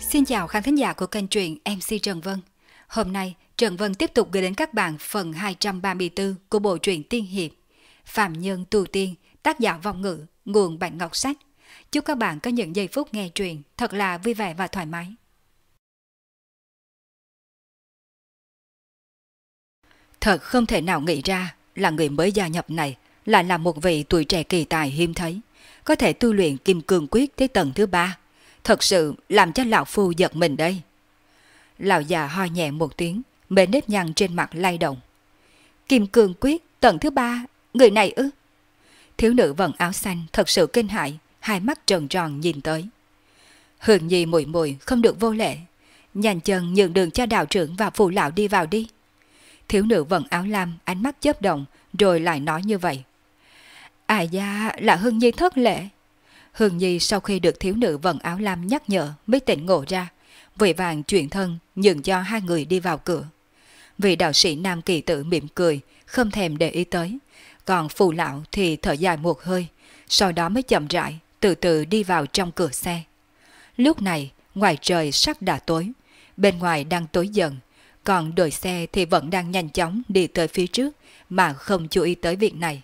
Xin chào khán thính giả của kênh truyện MC Trần Vân. Hôm nay, Trần Vân tiếp tục gửi đến các bạn phần 234 của bộ truyện tiên hiệp Phạm Nhân Tu Tiên, tác giả Vong Ngữ, nguồn Bạch Ngọc Sách. Chúc các bạn có những giây phút nghe truyện thật là vui vẻ và thoải mái. Thật không thể nào nghĩ ra là người mới gia nhập này lại là một vị tuổi trẻ kỳ tài hiếm thấy, có thể tu luyện kim cương quyết tới tầng thứ 3. Thật sự làm cho lão phu giật mình đây. Lão già ho nhẹ một tiếng, mấy nếp nhăn trên mặt lay động. Kim cương quyết tầng thứ 3, người này ư? Thiếu nữ vần áo xanh thật sự kinh hãi, hai mắt tròn tròn nhìn tới. Hương Nhi muội muội không được vô lễ, nhanh chân nhường đường cho đạo trưởng và phụ lão đi vào đi. Thiếu nữ vần áo lam ánh mắt chớp động rồi lại nói như vậy. À da, là Hương Nhi thất lễ. Hương Nhi sau khi được thiếu nữ vần áo lam nhắc nhở mới tỉnh ngộ ra, vội vàng chuyển thân nhường cho hai người đi vào cửa. Vị đạo sĩ nam kỳ tử mỉm cười, không thèm để ý tới, còn phù lão thì thở dài một hơi, sau đó mới chậm rãi từ từ đi vào trong cửa xe. Lúc này ngoài trời sắc đã tối, bên ngoài đang tối dần, còn đội xe thì vẫn đang nhanh chóng đi tới phía trước mà không chú ý tới việc này.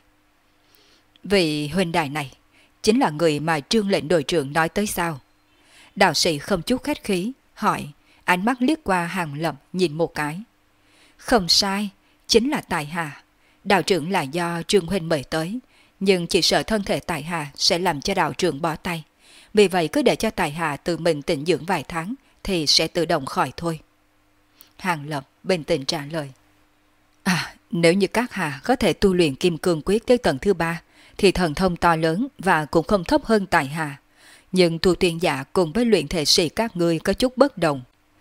Vị huynh đài này chính là người mà Trương lệnh đội trưởng nói tới sao? Đạo sĩ không chút khách khí hỏi, ánh mắt liếc qua Hàng Lập nhìn một cái. Không sai, chính là tại hạ. Đạo trưởng là do Trương huynh mời tới, nhưng chỉ sợ thân thể tại hạ sẽ làm cho đạo trưởng bỏ tay. Vì vậy cứ để cho tại hạ tự mình tĩnh dưỡng vài tháng thì sẽ tự động khỏi thôi. Hàng Lập bình tĩnh trả lời. Nếu như các hạ có thể tu luyện kim cương quyết tới tầng thứ 3 thì thần thông to lớn và cũng không thấp hơn tại hạ. Nhưng tu tiên giả cùng với luyện thể sĩ các ngươi có chút bất đồng.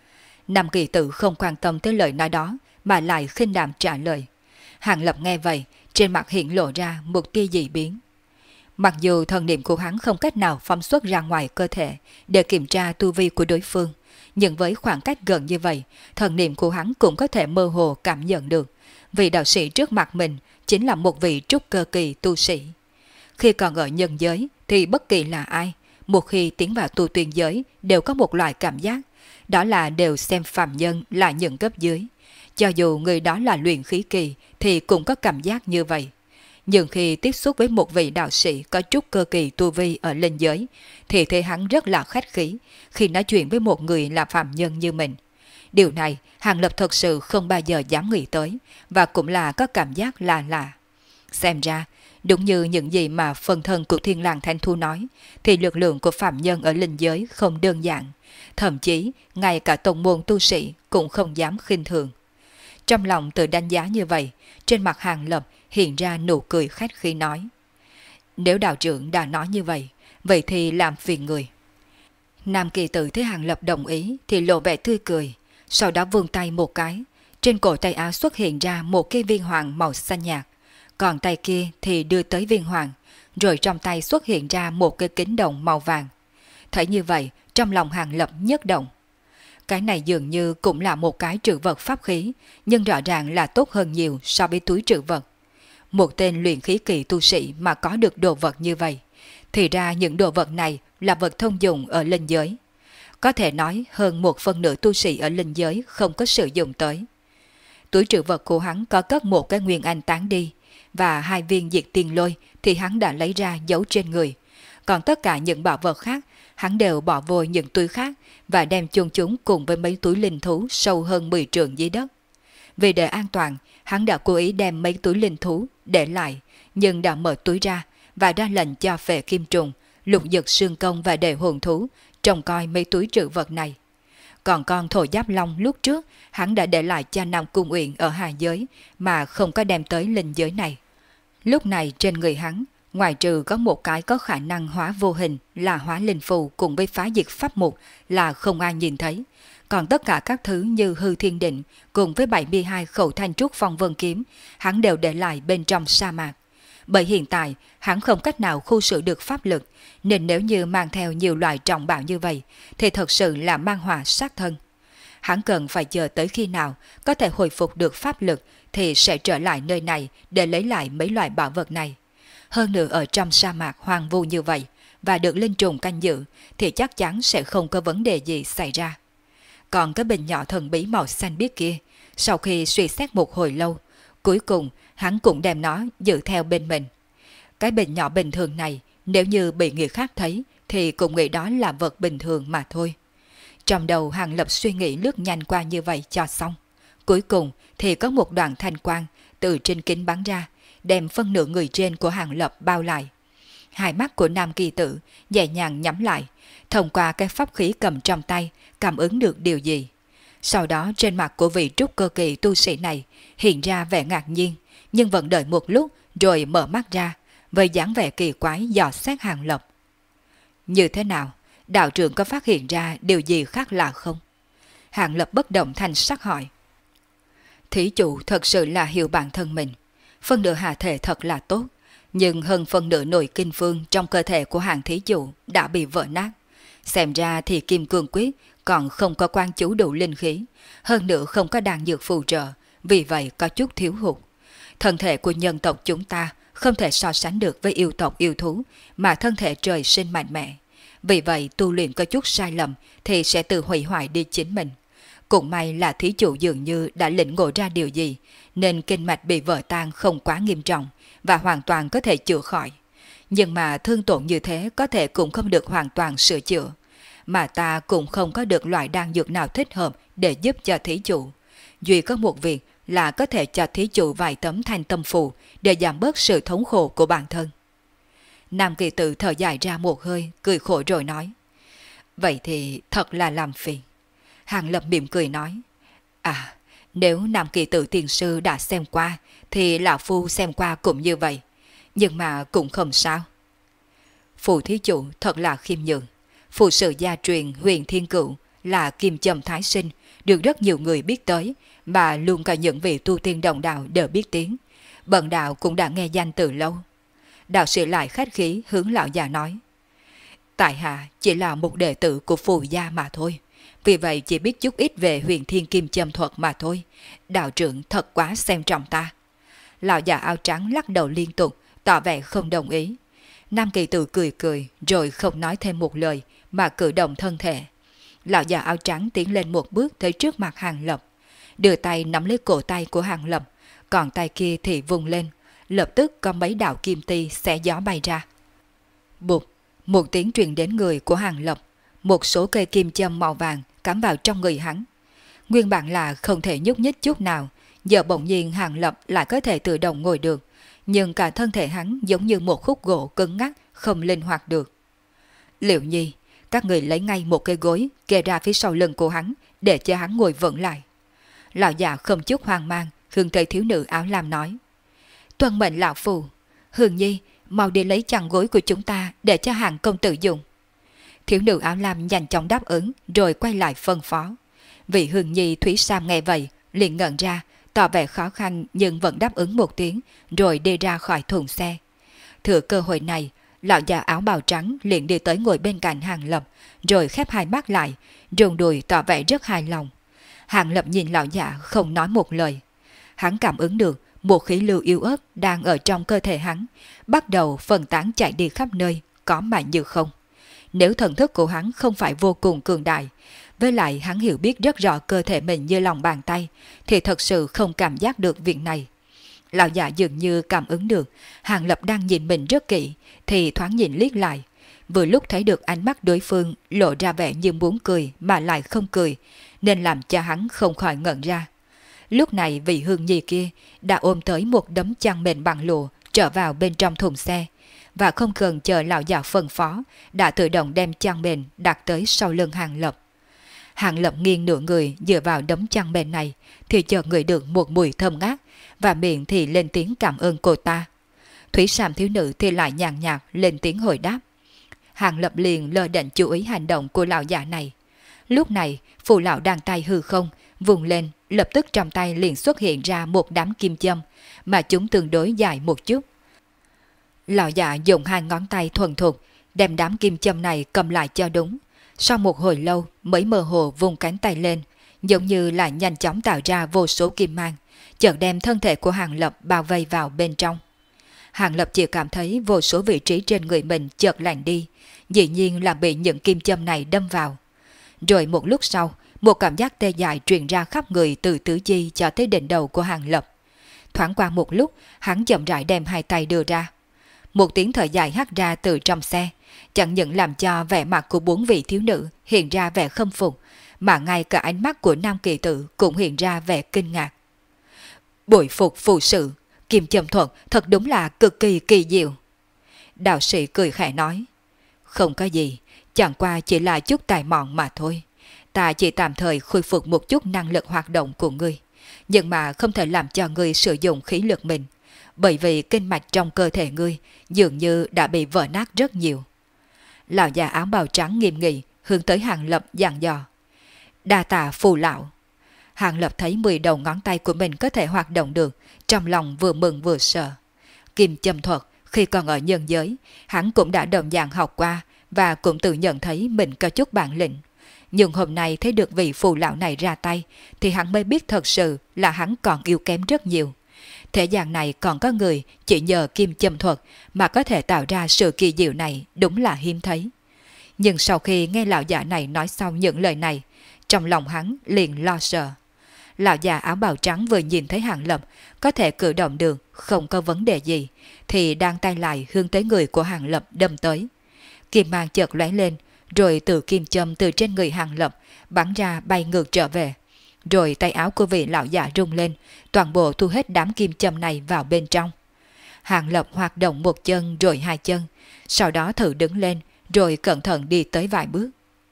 Nam kỳ tử không quan tâm tới lời nói đó mà lại khinh đạm trả lời. Hàng Lập nghe vậy, trên mặt hiện lộ ra một tia dị biến. Mặc dù thần niệm của hắn không cách nào phóng xuất ra ngoài cơ thể để kiểm tra tu vi của đối phương, nhưng với khoảng cách gần như vậy, thần niệm của hắn cũng có thể mơ hồ cảm nhận được. Vị đạo sĩ trước mặt mình chính là một vị trúc cơ kỳ tu sĩ. Khi còn ở nhân giới thì bất kỳ là ai, một khi tiến vào tu tiên giới đều có một loại cảm giác, đó là đều xem phàm nhân là những cấp dưới. Cho dù người đó là luyện khí kỳ thì cũng có cảm giác như vậy. Nhưng khi tiếp xúc với một vị đạo sĩ có trúc cơ kỳ tu vi ở linh giới thì thấy hắn rất là khách khí khi nói chuyện với một người là phàm nhân như mình. Điều này Hàng Lập thật sự không bao giờ dám nghĩ tới và cũng là có cảm giác là lạ. Xem ra, đúng như những gì mà phần thân của Thiên Lang Thanh Thu nói, thì lực lượng của phạm nhân ở linh giới không đơn giản, thậm chí ngay cả tông môn tu sĩ cũng không dám khinh thường. Trong lòng tự đánh giá như vậy, trên mặt Hàng Lập hiện ra nụ cười khách khi nói. Nếu đạo trưởng đã nói như vậy, vậy thì làm phiền người. Nam kỳ tử thấy Hàng Lập đồng ý thì lộ vẻ tươi cười, sau đó vươn tay một cái, trên cổ tay áo xuất hiện ra một cái viên hoàng màu xanh nhạt. Còn tay kia thì đưa tới viên hoàng, rồi trong tay xuất hiện ra một cái kính đồng màu vàng. Thấy như vậy, trong lòng Hàng Lập nhất động. Cái này dường như cũng là một cái trữ vật pháp khí, nhưng rõ ràng là tốt hơn nhiều so với túi trữ vật. Một tên luyện khí kỳ tu sĩ mà có được đồ vật như vậy, thì ra những đồ vật này là vật thông dụng ở linh giới. Có thể nói hơn 1/4 tu sĩ ở linh giới không có sử dụng tới. Túi trữ vật của hắn có cất một cái nguyên anh tán đi, và 2 viên diệt tiên lôi thì hắn đã lấy ra giấu trên người. Còn tất cả những bảo vật khác, hắn đều bỏ vô những túi khác và đem chôn chúng cùng với mấy túi linh thú sâu hơn 10 trượng dưới đất. Vì để an toàn, hắn đã cố ý đem mấy túi linh thú để lại, nhưng đã mở túi ra và ra lệnh cho Phệ Kim Trùng, Lục Dực Sương Công và Đệ Hồn Thú trông coi mấy túi trữ vật này. Còn con Thổ Giáp Long lúc trước, hắn đã để lại cho Nam Cung Uyển ở Hà Giới mà không có đem tới linh giới này. Lúc này trên người hắn, ngoài trừ có một cái có khả năng hóa vô hình là hóa linh phù cùng với phá diệt pháp mục là không ai nhìn thấy. Còn tất cả các thứ như hư thiên định cùng với 72 khẩu thanh trúc phong vân kiếm, hắn đều để lại bên trong sa mạc. Bởi hiện tại, hắn không cách nào khu xử được pháp lực, nên nếu như mang theo nhiều loại trọng bảo như vậy, thì thật sự là mang họa sát thân. Hắn cần phải chờ tới khi nào có thể hồi phục được pháp lực thì sẽ trở lại nơi này để lấy lại mấy loại bảo vật này. Hơn nữa ở trong sa mạc hoang vu như vậy, và được linh trùng canh giữ thì chắc chắn sẽ không có vấn đề gì xảy ra. Còn cái bình nhỏ thần bí màu xanh biếc kia, sau khi suy xét một hồi lâu, cuối cùng hắn cũng đem nó giữ theo bên mình. Cái bình nhỏ bình thường này, nếu như bị người khác thấy thì cũng nghĩ đó là vật bình thường mà thôi. Trong đầu Hàng Lập suy nghĩ lướt nhanh qua như vậy cho xong. Cuối cùng thì có một đoạn thanh quang từ trên kính bắn ra, đem phân nửa người trên của Hàng Lập bao lại. Hai mắt của nam kỳ tử nhẹ nhàng nhắm lại, thông qua cái pháp khí cầm trong tay, cảm ứng được điều gì. Sau đó trên mặt của vị trúc cơ kỳ tu sĩ này hiện ra vẻ ngạc nhiên, nhưng vẫn đợi một lúc rồi mở mắt ra, với dáng vẻ kỳ quái dò xét Hàng Lập. Như thế nào? Đạo trưởng có phát hiện ra điều gì khác lạ không? Hàng Lập bất động thanh sắc hỏi. Thí chủ thật sự là hiểu bản thân mình. Phân nửa hạ thể thật là tốt, nhưng hơn phân nửa nội kinh phương trong cơ thể của hàng thí chủ đã bị vỡ nát. Xem ra thì kim cương quyết còn không có quan chú đủ linh khí, hơn nữa không có đan dược phù trợ, vì vậy có chút thiếu hụt. Thân thể của nhân tộc chúng ta không thể so sánh được với yêu tộc yêu thú, mà thân thể trời sinh mạnh mẽ. Vì vậy tu luyện có chút sai lầm thì sẽ tự hủy hoại đi chính mình. Cũng may là thí chủ dường như đã lĩnh ngộ ra điều gì, nên kinh mạch bị vỡ tan không quá nghiêm trọng và hoàn toàn có thể chữa khỏi. Nhưng mà thương tổn như thế có thể cũng không được hoàn toàn sửa chữa. Mà ta cũng không có được loại đan dược nào thích hợp để giúp cho thí chủ. Duy có một việc là có thể cho thí chủ vài tấm thanh tâm phù để giảm bớt sự thống khổ của bản thân. Nam kỳ tử thở dài ra một hơi, cười khổ rồi nói. Vậy thì thật là làm phiền. Hàng Lập mỉm cười nói. À, nếu Nam kỳ tử tiền sư đã xem qua, thì lão phu xem qua cũng như vậy. Nhưng mà cũng không sao. Phù thí chủ thật là khiêm nhường. Phù sự gia truyền Huyền Thiên Cửu là kim châm thái sinh, được rất nhiều người biết tới, mà luôn cả những vị tu tiên đồng đạo đều biết tiếng. Bần đạo cũng đã nghe danh từ lâu. Đạo sĩ lại khách khí hướng lão già nói. Tại hạ chỉ là một đệ tử của phù gia mà thôi, vì vậy chỉ biết chút ít về Huyền Thiên Kim Châm thuật mà thôi. Đạo trưởng thật quá xem trọng ta. Lão già áo trắng lắc đầu liên tục, tỏ vẻ không đồng ý. Nam kỳ tử cười cười rồi không nói thêm một lời mà cử động thân thể. Lão già áo trắng tiến lên một bước tới trước mặt Hàng Lập, đưa tay nắm lấy cổ tay của Hàng Lập, còn tay kia thì vung lên, lập tức có mấy đạo kim ti xé gió bay ra. Bụt, một tiếng truyền đến người của Hàng Lập, một số cây kim châm màu vàng cắm vào trong người hắn. Nguyên bản là không thể nhúc nhích chút nào, giờ bỗng nhiên Hàng Lập lại có thể tự động ngồi được, nhưng cả thân thể hắn giống như một khúc gỗ cứng ngắc, không linh hoạt được. Liệu Nhi, các người lấy ngay một cây gối kê ra phía sau lưng của hắn để cho hắn ngồi vững lại. Lão già không chút hoang mang hướng tới thiếu nữ áo lam nói. Tuân mệnh lão phù. Hương Nhi, mau đi lấy chăn gối của chúng ta để cho Hàng công tử dùng. Thiếu nữ áo lam nhanh chóng đáp ứng rồi quay lại phân phó. Vị Hương Nhi Thúy Sam nghe vậy liền ngẩn ra, tỏ vẻ khó khăn nhưng vẫn đáp ứng một tiếng rồi đi ra khỏi thùng xe. Thừa cơ hội này, lão già áo bào trắng liền đi tới ngồi bên cạnh Hàng Lập rồi khép hai mắt lại, rùng đùi tỏ vẻ rất hài lòng. Hàng Lập nhìn lão già không nói một lời. Hắn cảm ứng được một khí lưu yếu ớt đang ở trong cơ thể hắn, bắt đầu phân tán chạy đi khắp nơi, có mạnh như không. Nếu thần thức của hắn không phải vô cùng cường đại, với lại hắn hiểu biết rất rõ cơ thể mình như lòng bàn tay, thì thật sự không cảm giác được việc này. Lão già dường như cảm ứng được Hàng Lập đang nhìn mình rất kỹ, thì thoáng nhìn liếc lại. Vừa lúc thấy được ánh mắt đối phương lộ ra vẻ như muốn cười mà lại không cười, nên làm cho hắn không khỏi ngẩn ra. Lúc này vị Hương Nhi kia đã ôm tới một đống chăn mền bằng lụa trở vào bên trong thùng xe, và không cần chờ lão già phân phó, đã tự động đem chăn mền đặt tới sau lưng Hàng Lập. Hàng Lập nghiêng nửa người dựa vào đống chăn mền này, thì chợt ngửi được một mùi thơm ngát, và miệng thì lên tiếng cảm ơn cô ta. Thúy Sam thiếu nữ thì lại nhàn nhạt lên tiếng hồi đáp. Hàng Lập liền lơ đễnh chú ý hành động của lão già này. Lúc này phù lão đang tay hư không vùng lên, lập tức trong tay liền xuất hiện ra một đám kim châm, mà chúng tương đối dài một chút. Lão già dùng hai ngón tay thuần thục đem đám kim châm này cầm lại cho đúng. Sau một hồi lâu mới mơ hồ vùng cánh tay lên, giống như là nhanh chóng tạo ra vô số kim mang, chợt đem thân thể của Hàng Lập bao vây vào bên trong. Hàng Lập chỉ cảm thấy vô số vị trí trên người mình chợt lạnh đi, dĩ nhiên là bị những kim châm này đâm vào. Rồi một lúc sau, một cảm giác tê dại truyền ra khắp người từ tứ chi cho tới đỉnh đầu của Hàng Lập. Thoáng qua một lúc, hắn chậm rãi đem hai tay đưa ra. Một tiếng thở dài hắt ra từ trong xe, chẳng những làm cho vẻ mặt của 4 vị thiếu nữ hiện ra vẻ khâm phục, mà ngay cả ánh mắt của nam kỳ tử cũng hiện ra vẻ kinh ngạc. Bội phục phù sự, kim châm thuật thật đúng là cực kỳ kỳ diệu. Đạo sĩ cười khẽ nói, không có gì, chẳng qua chỉ là chút tài mọn mà thôi. Ta chỉ tạm thời khôi phục một chút năng lực hoạt động của ngươi, nhưng mà không thể làm cho ngươi sử dụng khí lực mình, bởi vì kinh mạch trong cơ thể ngươi dường như đã bị vỡ nát rất nhiều. Lão già áo bào trắng nghiêm nghị hướng tới Hàng Lập dặn dò. Đa tạ phù lão. Hàng Lập thấy 10 đầu ngón tay của mình có thể hoạt động được, trong lòng vừa mừng vừa sợ. Kim châm thuật khi còn ở nhân giới, hắn cũng đã đồng dạng học qua và cũng tự nhận thấy mình có chút bản lĩnh. Nhưng hôm nay thấy được vị phù lão này ra tay thì hắn mới biết thật sự là hắn còn yếu kém rất nhiều. Thế gian này còn có người chỉ nhờ kim châm thuật mà có thể tạo ra sự kỳ diệu này, đúng là hiếm thấy. Nhưng sau khi nghe lão già này nói xong những lời này, trong lòng hắn liền lo sợ. Lão già áo bào trắng vừa nhìn thấy Hàng Lập có thể cử động được, không có vấn đề gì, thì đang tay lại hướng tới người của Hàng Lập đâm tới. Kim mang chợt lóe lên, rồi từ kim châm từ trên người Hàng Lập bắn ra bay ngược trở về. Rồi tay áo của vị lão già rung lên, toàn bộ thu hết đám kim châm này vào bên trong. Hàng Lập hoạt động một chân rồi hai chân, sau đó thử đứng lên, rồi cẩn thận đi tới vài bước.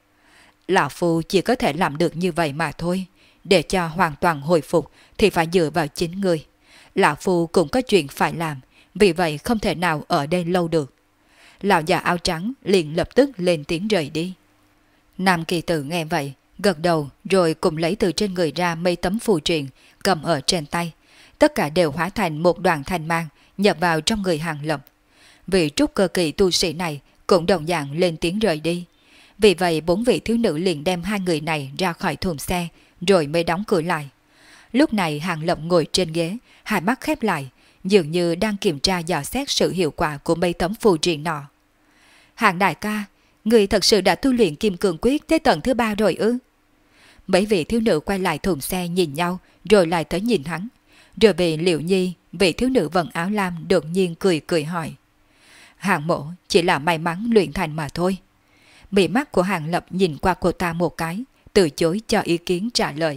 Lão phu chỉ có thể làm được như vậy mà thôi, để cho hoàn toàn hồi phục thì phải dựa vào chính người. Lão phu cũng có chuyện phải làm, vì vậy không thể nào ở đây lâu được. Lão già áo trắng liền lập tức lên tiếng rời đi. Nam kỳ tử nghe vậy, gật đầu rồi cùng lấy từ trên người ra mấy tấm phù triện cầm ở trên tay. Tất cả đều hóa thành một đoàn thanh mang nhập vào trong người Hàng Lập. Vị trúc cơ kỳ tu sĩ này cũng đồng dạng lên tiếng rời đi. Vì vậy 4 vị thiếu nữ liền đem hai người này ra khỏi thùng xe rồi mới đóng cửa lại. Lúc này Hàng Lập ngồi trên ghế, hai mắt khép lại, dường như đang kiểm tra dò xét sự hiệu quả của mấy tấm phù triện nọ. Hàng đại ca, người thật sự đã tu luyện kim cương quyết tới tầng thứ 3 rồi ư? Mấy vị thiếu nữ quay lại thùng xe nhìn nhau rồi lại tới nhìn hắn. Rồi về Liệu Nhi, vị thiếu nữ vần áo lam đột nhiên cười cười hỏi. Hàng mộ chỉ là may mắn luyện thành mà thôi. Mí mắt của Hàng Lập nhìn qua cô ta một cái, từ chối cho ý kiến trả lời.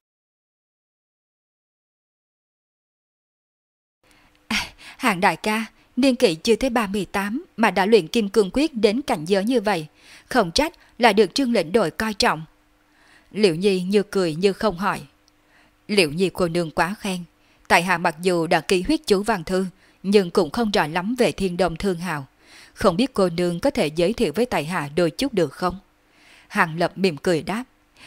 Hàng đại ca, niên kỷ chưa tới 38 mà đã luyện kim cương quyết đến cảnh giới như vậy, không trách là được Trương lĩnh đội coi trọng. Liệu Nhi như cười như không hỏi. Liệu Nhi cô nương quá khen, tại hạ mặc dù đã ký huyết chú văn thư, nhưng cũng không rõ lắm về Thiên Đông Thương Hào. Không biết cô nương có thể giới thiệu với tại hạ đôi chút được không? Hàng Lập mỉm cười đáp.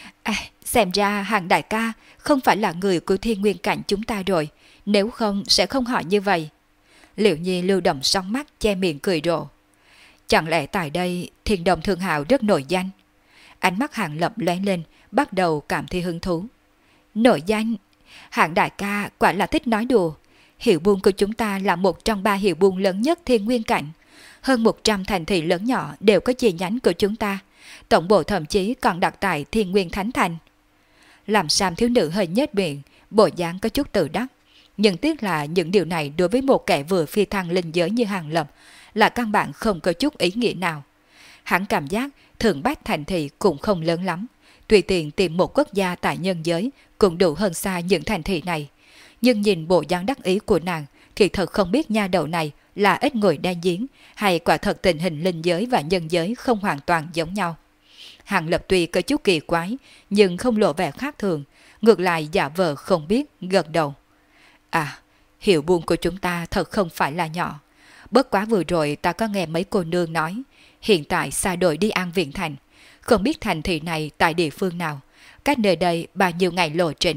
Xem ra Hàng đại ca không phải là người của Thiên Nguyên Cảnh chúng ta rồi, nếu không sẽ không hỏi như vậy. Liệu Nhi lưu động song mắt che miệng cười rộ. Chẳng lẽ tại đây Thiên Đông Thương Hào rất nổi danh? Ánh mắt Hàng Lập lóe lên, bắt đầu cảm thấy hứng thú. Nổi danh? Hàng đại ca quả là thích nói đùa. Hiệu buôn của chúng ta là một trong 3 hiệu buôn lớn nhất Thiên Nguyên Cảnh. Hơn 100 thành thị lớn nhỏ đều có chi nhánh của chúng ta. Tổng bộ thậm chí còn đặt tại Thiên Nguyên Thánh Thành. Làm Sam thiếu nữ hơi nhếch miệng, bộ dáng có chút tự đắc. Nhưng tiếc là những điều này đối với một kẻ vừa phi thăng linh giới như Hàng Lập là căn bản không có chút ý nghĩa nào. Hắn cảm giác thượng bách thành thị cũng không lớn lắm. Tùy tiện tìm một quốc gia tại nhân giới cũng đủ hơn xa những thành thị này. Nhưng nhìn bộ dáng đắc ý của nàng thì thật không biết nha đầu này là ít người đa giếng hay quả thật tình hình linh giới và nhân giới không hoàn toàn giống nhau. Hàng Lập tuy có chút kỳ quái nhưng không lộ vẻ khác thường, ngược lại giả vờ không biết gật đầu. Hiệu buôn của chúng ta thật không phải là nhỏ. Bất quá vừa rồi ta có nghe mấy cô nương nói, hiện tại xa đội đi An Viễn Thành, không biết thành thị này tại địa phương nào, cách nơi đây bao nhiêu ngày lộ trình.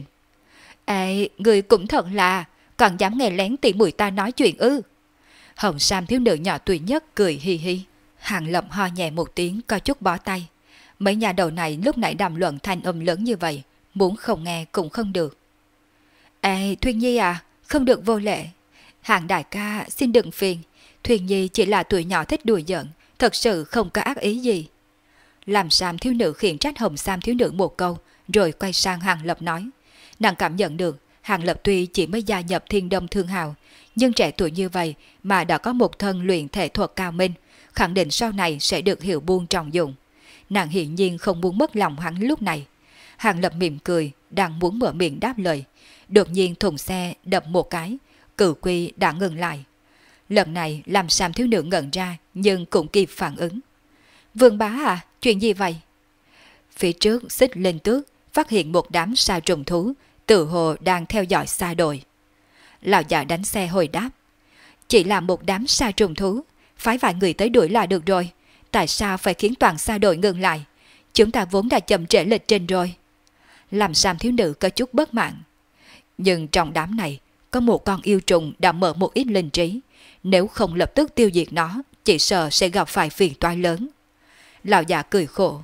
Người cũng thật là, còn dám nghe lén tỉ muội ta nói chuyện ư? Hồng Sam thiếu nữ nhỏ tuổi nhất cười hi hi. Hàng Lập ho nhẹ một tiếng có chút bó tay. Mấy nhà đầu này lúc nãy đàm luận thanh âm lớn như vậy, muốn không nghe cũng không được. Thuyên Nhi à, không được vô lễ. Hạng đại ca xin đừng phiền, Thuyền Nhi chỉ là tuổi nhỏ thích đùa giỡn, thật sự không có ác ý gì. Làm Sam thiếu nữ khiển trách Hồng Sam thiếu nữ một câu, rồi quay sang Hàng Lập nói. Nàng cảm nhận được, Hàng Lập tuy chỉ mới gia nhập Thiên Đông Thương Hào, nhưng trẻ tuổi như vậy mà đã có một thân luyện thể thuật cao minh, khẳng định sau này sẽ được hiểu buông trọng dụng. Nàng hiển nhiên không muốn mất lòng hắn lúc này. Hàng Lập mỉm cười, đang muốn mở miệng đáp lời. Đột nhiên thùng xe đập một cái, cử quy đã ngừng lại. Lần này làm Sam thiếu nữ ngẩn ra nhưng cũng kịp phản ứng. Vương bá à, chuyện gì vậy? Phía trước xích lên tước, phát hiện một đám sa trùng thú, tự hồ đang theo dõi xa đội. Lão già đánh xe hồi đáp. Chỉ là một đám sa trùng thú, phái vài người tới đuổi là được rồi. Tại sao phải khiến toàn sa đội ngừng lại? Chúng ta vốn đã chậm trễ lịch trình rồi. Làm Sam thiếu nữ có chút bất mãn. Nhưng trong đám này, có một con yêu trùng đã mở một ít linh trí. Nếu không lập tức tiêu diệt nó, chỉ sợ sẽ gặp phải phiền toái lớn. Lão già cười khổ.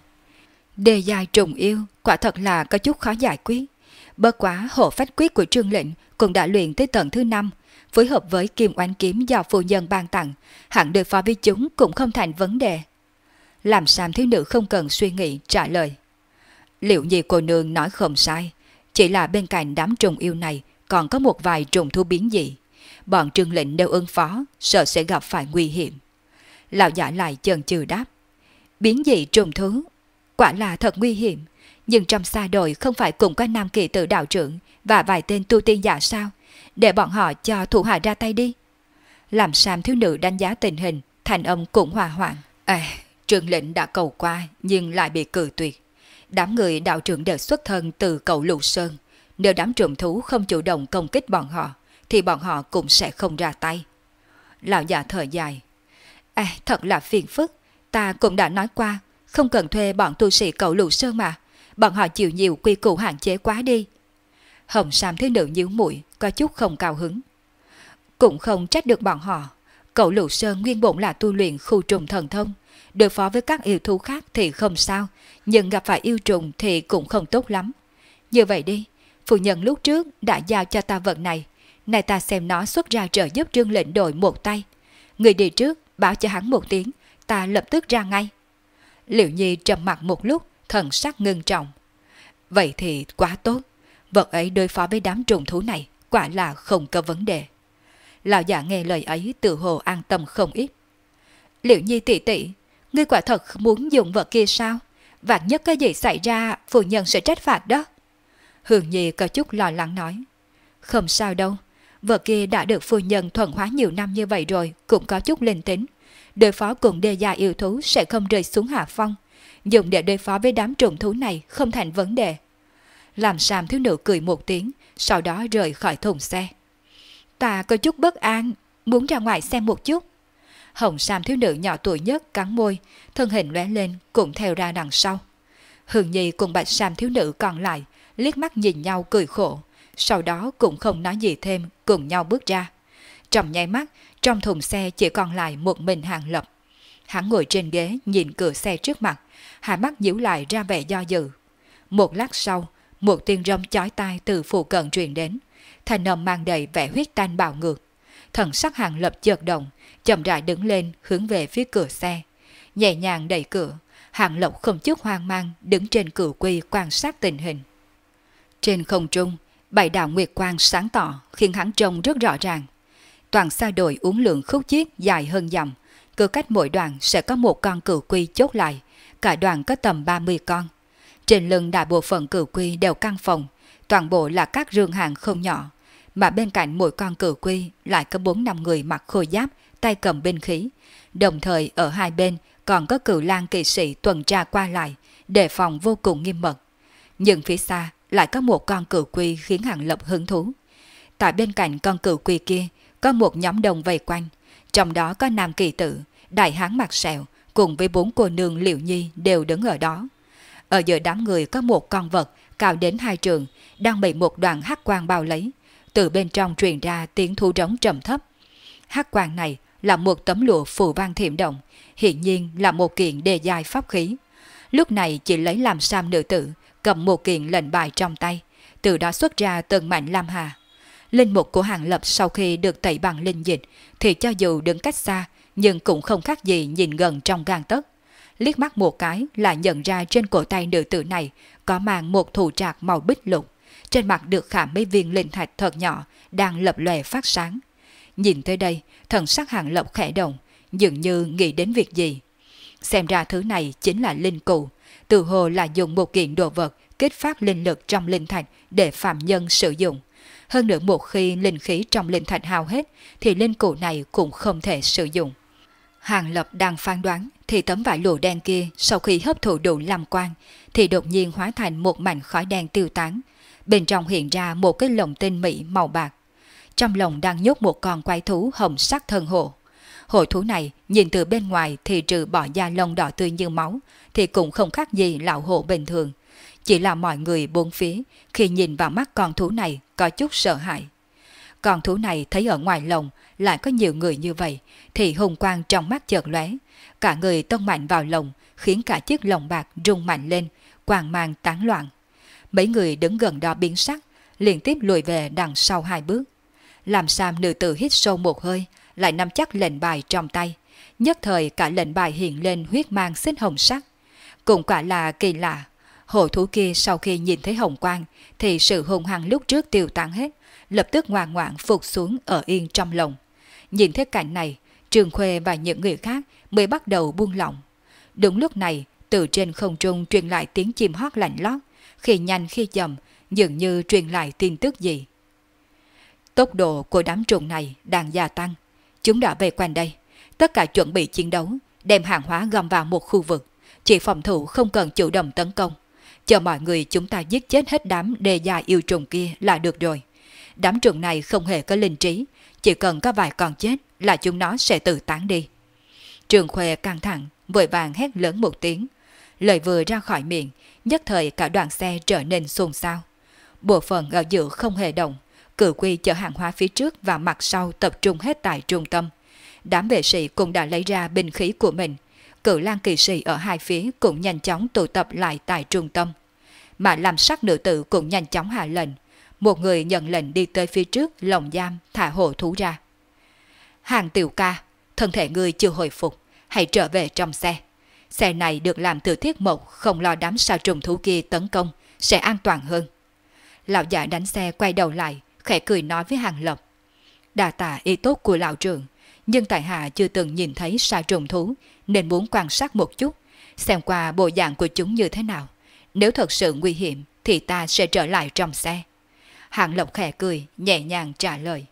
Đề dài trùng yêu, quả thật là có chút khó giải quyết. Bất quá hộ phách quyết của Trương Lệnh cũng đã luyện tới tầng thứ 5, phối hợp với kim oanh kiếm do phu nhân ban tặng, hẳn đối phó với chúng cũng không thành vấn đề. Làm Sam thiếu nữ không cần suy nghĩ trả lời. Liệu Nhi cô nương nói không sai, chỉ là bên cạnh đám trùng yêu này còn có một vài trùng thú biến dị. Bọn Trương Lệnh nếu ứng phó, sợ sẽ gặp phải nguy hiểm. Lão giả lại chần chừ đáp. Biến dị trùng thú, quả là thật nguy hiểm. Nhưng trong xa đội không phải cũng có 5 kỳ tử đạo trưởng và vài tên tu tiên giả sao? Để bọn họ cho thủ hạ ra tay đi. Làm Sam thiếu nữ đánh giá tình hình, thành âm cũng hòa hoãn. Trương Lệnh đã cầu qua nhưng lại bị cự tuyệt. Đám người đạo trưởng đều xuất thân từ cầu Lục Sơn. Nếu đám trùng thú không chủ động công kích bọn họ, thì bọn họ cũng sẽ không ra tay. Lão già thở dài. Thật là phiền phức. Ta cũng đã nói qua, không cần thuê bọn tu sĩ cầu Lục Sơn mà. Bọn họ chịu nhiều quy củ hạn chế quá đi. Hồng Sam thiếu nữ nhíu mũi, có chút không cao hứng. Cũng không trách được bọn họ. Cầu Lục Sơn nguyên bổn là tu luyện khu trùng thần thông. Đối phó với các yêu thú khác thì không sao, nhưng gặp phải yêu trùng thì cũng không tốt lắm. Như vậy đi, phu nhân lúc trước đã giao cho ta vật này. Này ta xem nó xuất ra trợ giúp Trương Lệnh đội một tay. Người đi trước báo cho hắn một tiếng, ta lập tức ra ngay. Liệu Nhi trầm mặt một lúc, thần sắc ngưng trọng. Vậy thì quá tốt, vật ấy đối phó với đám trùng thú này quả là không có vấn đề. Lão già nghe lời ấy tự hồ an tâm không ít. Liệu Nhi tỷ tỷ, ngươi quả thật muốn dùng vật kia sao? Vạn nhất cái gì xảy ra, phu nhân sẽ trách phạt đó. Hương Nhi có chút lo lắng nói. Không sao đâu, vật kia đã được phu nhân thuần hóa nhiều năm như vậy rồi, cũng có chút linh tính. Đối phó cùng đề gia yêu thú sẽ không rơi xuống hạ phong. Dùng để đối phó với đám trùng thú này không thành vấn đề. Làm Sam thiếu nữ cười một tiếng, sau đó rời khỏi thùng xe. Ta có chút bất an, muốn ra ngoài xem một chút. Hồng Sam thiếu nữ nhỏ tuổi nhất cắn môi, thân hình lóe lên cũng theo ra đằng sau. Hương Nhi cùng Bạch Sam thiếu nữ còn lại liếc mắt nhìn nhau cười khổ, sau đó cũng không nói gì thêm, cùng nhau bước ra. Trong nháy mắt, trong thùng xe chỉ còn lại một mình Hàng Lập. Hắn ngồi trên ghế nhìn cửa xe trước mặt, hai mắt nhíu lại ra vẻ do dự. Một lát sau, một tiếng rống chói tai từ phụ cận truyền đến, thanh âm mang đầy vẻ huyết tanh bạo ngược. Thần sắc Hàng Lập chợt động, chậm rãi đứng lên hướng về phía cửa xe. Nhẹ nhàng đẩy cửa, Hàng Lập không chút hoang mang đứng trên cửu quy quan sát tình hình. Trên không trung, 7 đạo nguyệt quang sáng tỏ khiến hắn trông rất rõ ràng. Toàn xa đội uốn lượn khúc chiết dài hơn dặm, cứ cách mỗi đoàn sẽ có một con cửu quy chốt lại, cả đoàn có tầm 30 con. Trên lưng đại bộ phận cửu quy đều căng phòng, toàn bộ là các rương hàng không nhỏ, mà bên cạnh mỗi con cửu quy lại có 4-5 người mặc khôi giáp, tay cầm binh khí. Đồng thời ở hai bên còn có cửu lang kỵ sĩ tuần tra qua lại, đề phòng vô cùng nghiêm mật. Nhưng phía xa lại có một con cửu quy khiến Hàng Lập hứng thú. Tại bên cạnh con cửu quy kia có một nhóm đông vây quanh, trong đó có nam kỳ tử, đại hán mặt sẹo cùng với 4 cô nương Liệu Nhi đều đứng ở đó. Ở giữa đám người có một con vật cao đến 2 trượng đang bị một đoàn hắc quang bao lấy, từ bên trong truyền ra tiếng thu rống trầm thấp. Hắc quang này là một tấm lụa phù văn thiểm động, hiển nhiên là một kiện đề giai pháp khí. Lúc này chỉ lấy làm Sam nữ tử cầm một kiện lệnh bài trong tay, từ đó xuất ra từng mảnh lam hà. Linh mục của Hàng Lập sau khi được tẩy bằng linh dịch thì cho dù đứng cách xa nhưng cũng không khác gì nhìn gần trong gang tấc. Liếc mắt một cái là nhận ra trên cổ tay nữ tử này có mang một thủ trạc màu bích lục, trên mặt được khảm mấy viên linh thạch thật nhỏ đang lập lòe phát sáng. Nhìn tới đây, thần sắc Hàng Lập khẽ động, dường như nghĩ đến việc gì. Xem ra thứ này chính là linh cụ, từ hồ là dùng một kiện đồ vật kích phát linh lực trong linh thạch để phạm nhân sử dụng. Hơn nữa một khi linh khí trong linh thạch hao hết thì linh cụ này cũng không thể sử dụng. Hàng Lập đang phán đoán thì tấm vải lụa đen kia sau khi hấp thụ đủ lam quang thì đột nhiên hóa thành một mảnh khói đen tiêu tán. Bên trong hiện ra một cái lồng tinh mỹ màu bạc. Trong lồng đang nhốt một con quái thú hồng sắc thân hổ. Hổ thú này nhìn từ bên ngoài thì trừ bỏ da lông đỏ tươi như máu thì cũng không khác gì lão hổ bình thường. Chỉ là mọi người bốn phía khi nhìn vào mắt con thú này có chút sợ hãi. Con thú này thấy ở ngoài lồng lại có nhiều người như vậy thì hùng quang trong mắt chợt lóe, cả người tông mạnh vào lồng khiến cả chiếc lồng bạc rung mạnh lên, quang mang tán loạn. Mấy người đứng gần đó biến sắc, liên tiếp lùi về đằng sau 2 bước. Làm Sam nữ tử hít sâu một hơi, lại nắm chắc lệnh bài trong tay. Nhất thời cả lệnh bài hiện lên huyết mang xích hồng sắc. Cũng quả là kỳ lạ, hổ thú kia sau khi nhìn thấy hồng quang thì sự hung hăng lúc trước tiêu tán hết, lập tức ngoan ngoãn phục xuống ở yên trong lồng. Nhìn thấy cảnh này, Trương Khuê và những người khác mới bắt đầu buông lỏng. Đúng lúc này, từ trên không trung truyền lại tiếng chim hót lạnh lót, khi nhanh khi chậm, dường như truyền lại tin tức gì. Tốc độ của đám trùng này đang gia tăng. Chúng đã về quanh đây. Tất cả chuẩn bị chiến đấu, đem hàng hóa gom vào một khu vực. Chỉ phòng thủ không cần chủ động tấn công. Chờ mọi người chúng ta giết chết hết đám đề gia yêu trùng kia là được rồi. Đám trùng này không hề có linh trí. Chỉ cần có vài con chết là chúng nó sẽ tự tán đi. Trường Khuê căng thẳng, vội vàng hét lớn một tiếng. Lời vừa ra khỏi miệng, nhất thời cả đoàn xe trở nên xôn xao. Bộ phận ở giữa không hề động. Cử quy chở hàng hóa phía trước và mặt sau tập trung hết tại trung tâm. Đám vệ sĩ cũng đã lấy ra binh khí của mình. Cử lang kỳ sĩ ở hai phía cũng nhanh chóng tụ tập lại tại trung tâm. Mà làm sắc nữ tử cũng nhanh chóng hạ lệnh. Một người nhận lệnh đi tới phía trước lồng giam thả hổ thú ra. Hàng Tiểu ca, thân thể ngươi chưa hồi phục, hãy trở về trong xe. Xe này được làm từ thiết mộc, không lo đám sa trùng thú kia tấn công, sẽ an toàn hơn. Lão già đánh xe quay đầu lại, khẽ cười nói với Hàng Lập. Đa tạ ý tốt của lão trưởng, nhưng tại hạ chưa từng nhìn thấy sa trùng thú nên muốn quan sát một chút, xem qua bộ dạng của chúng như thế nào. Nếu thật sự nguy hiểm thì ta sẽ trở lại trong xe. Hàng Lập khẽ cười, nhẹ nhàng trả lời.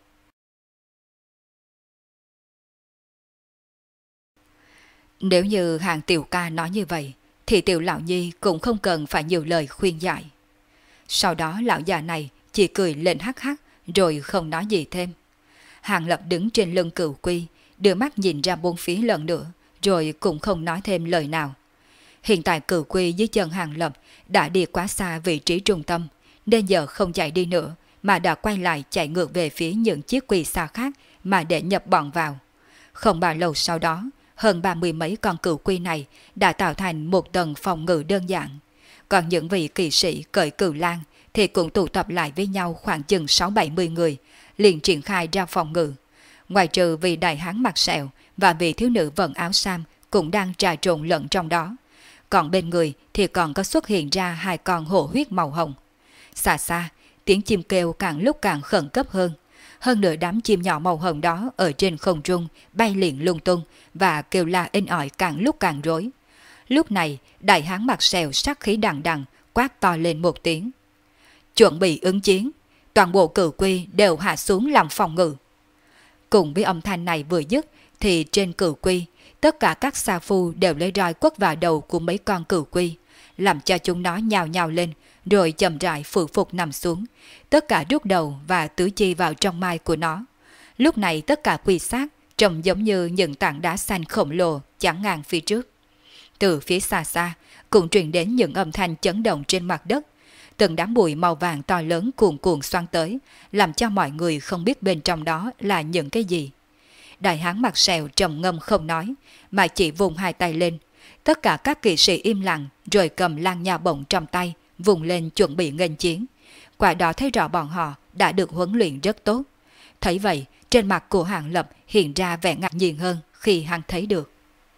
Nếu như Hàng Tiểu ca nói như vậy thì Tiểu lão nhi cũng không cần phải nhiều lời khuyên giải. Sau đó lão già này chỉ cười lên hắc hắc rồi không nói gì thêm. Hàng Lập đứng trên lưng Cửu Quy, đưa mắt nhìn ra bốn phía lần nữa, rồi cũng không nói thêm lời nào. Hiện tại Cửu Quy dưới chân Hàng Lập đã đi quá xa vị trí trung tâm, nên giờ không chạy đi nữa, mà đã quay lại chạy ngược về phía những chiếc quy xa khác mà để nhập bọn vào. Không bao lâu sau đó, hơn 30 mấy con Cửu Quy này đã tạo thành một tầng phòng ngự đơn giản. Còn những vị kỵ sĩ cởi cửu lang thì cũng tụ tập lại với nhau khoảng chừng 6-70 người, liền triển khai ra phòng ngự. Ngoài trừ vị đại hán mặt sẹo và vị thiếu nữ vận áo sam cũng đang trà trộn lẫn trong đó. Còn bên người thì còn có xuất hiện ra 2 con hổ huyết màu hồng. Xa xa, tiếng chim kêu càng lúc càng khẩn cấp hơn. Hơn nữa đám chim nhỏ màu hồng đó ở trên không trung bay liền lung tung và kêu la inh ỏi càng lúc càng rối. Lúc này, đại hán mặt sẹo sát khí đằng đằng quát to lên một tiếng. Chuẩn bị ứng chiến, toàn bộ Cửu Quy đều hạ xuống làm phòng ngự. Cùng với âm thanh này vừa dứt thì trên Cửu Quy, tất cả các sa phu đều lấy roi quất vào đầu của mấy con Cửu Quy, làm cho chúng nó nhào nhào lên, rồi chậm rãi phụ phục nằm xuống, tất cả rút đầu và tứ chi vào trong mai của nó. Lúc này tất cả quy xác trông giống như những tảng đá xanh khổng lồ chắn ngang phía trước. Từ phía xa xa cũng truyền đến những âm thanh chấn động trên mặt đất. Từng đám bụi màu vàng to lớn cuồn cuộn xoắn tới, làm cho mọi người không biết bên trong đó là những cái gì. Đại hán mặt sẹo trầm ngâm không nói, mà chỉ vùng 2 tay lên. Tất cả các kỵ sĩ im lặng rồi cầm lan nha bổng trong tay, vùng lên chuẩn bị nghênh chiến. Quả đó thấy rõ bọn họ đã được huấn luyện rất tốt. Thấy vậy, trên mặt của Hàng Lập hiện ra vẻ ngạc nhiên hơn khi hắn thấy được.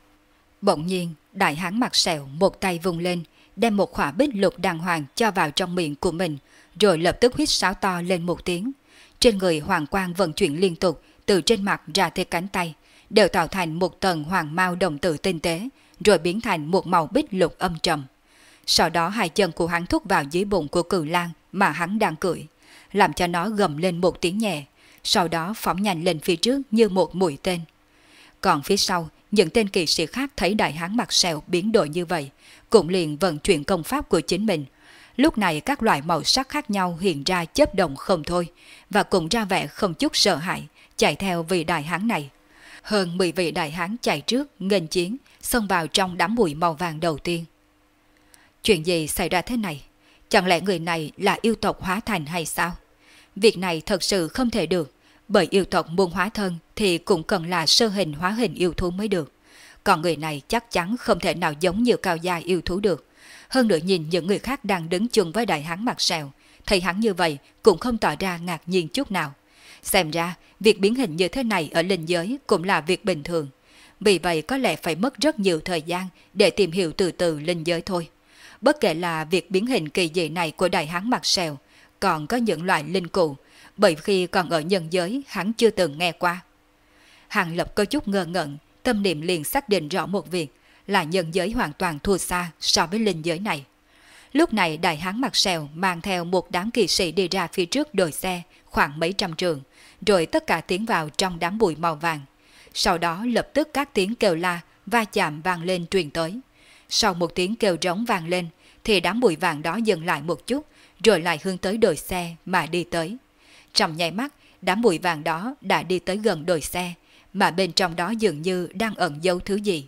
Bỗng nhiên, đại hán mặt sẹo một tay vùng lên, đem một khỏa bích lục đàng hoàng cho vào trong miệng của mình, rồi lập tức huýt sáo to lên một tiếng. Trên người hoàng quang vận chuyển liên tục, từ trên mặt ra tới cánh tay, đều tạo thành một tầng hoàng mao đồng tử tinh tế, rồi biến thành một màu bích lục âm trầm. Sau đó hai chân của hắn thúc vào dưới bụng của cự lang mà hắn đang cưỡi, làm cho nó gầm lên một tiếng nhẹ, sau đó phóng nhanh lên phía trước như một mũi tên. Còn phía sau, những tên kỵ sĩ khác thấy đại hán mặt sẹo biến đổi như vậy, cũng liền vận chuyển công pháp của chính mình. Lúc này các loại màu sắc khác nhau hiện ra chớp động không thôi, và cũng ra vẻ không chút sợ hãi, chạy theo vị đại hán này. Hơn 10 vị đại hán chạy trước, nghênh chiến, xông vào trong đám bụi màu vàng đầu tiên. Chuyện gì xảy ra thế này? Chẳng lẽ người này là yêu tộc hóa thành hay sao? Việc này thật sự không thể được, bởi yêu tộc muốn hóa thân thì cũng cần là sơ hình hóa hình yêu thú mới được. Còn người này chắc chắn không thể nào giống như cao gia yêu thú được. Hơn nữa nhìn những người khác đang đứng chung với đại hán mặt sẹo, thấy hắn như vậy cũng không tỏ ra ngạc nhiên chút nào. Xem ra, việc biến hình như thế này ở linh giới cũng là việc bình thường. Vì vậy có lẽ phải mất rất nhiều thời gian để tìm hiểu từ từ linh giới thôi. Bất kể là việc biến hình kỳ dị này của đại hán mặt sẹo, còn có những loại linh cụ, bởi khi còn ở nhân giới hắn chưa từng nghe qua. Hàng Lập có chút ngơ ngẩn, tâm niệm liền xác định rõ một việc, là nhân giới hoàn toàn thua xa so với linh giới này. Lúc này đại hán mặt sẹo mang theo một đám kỵ sĩ đi ra phía trước đội xe khoảng mấy trăm trường, rồi tất cả tiến vào trong đám bụi màu vàng. Sau đó lập tức các tiếng kêu la, va chạm vang lên truyền tới. Sau một tiếng kêu rống vang lên, thì đám bụi vàng đó dừng lại một chút, rồi lại hướng tới đội xe mà đi tới. Trong nháy mắt, đám bụi vàng đó đã đi tới gần đội xe, mà bên trong đó dường như đang ẩn giấu thứ gì.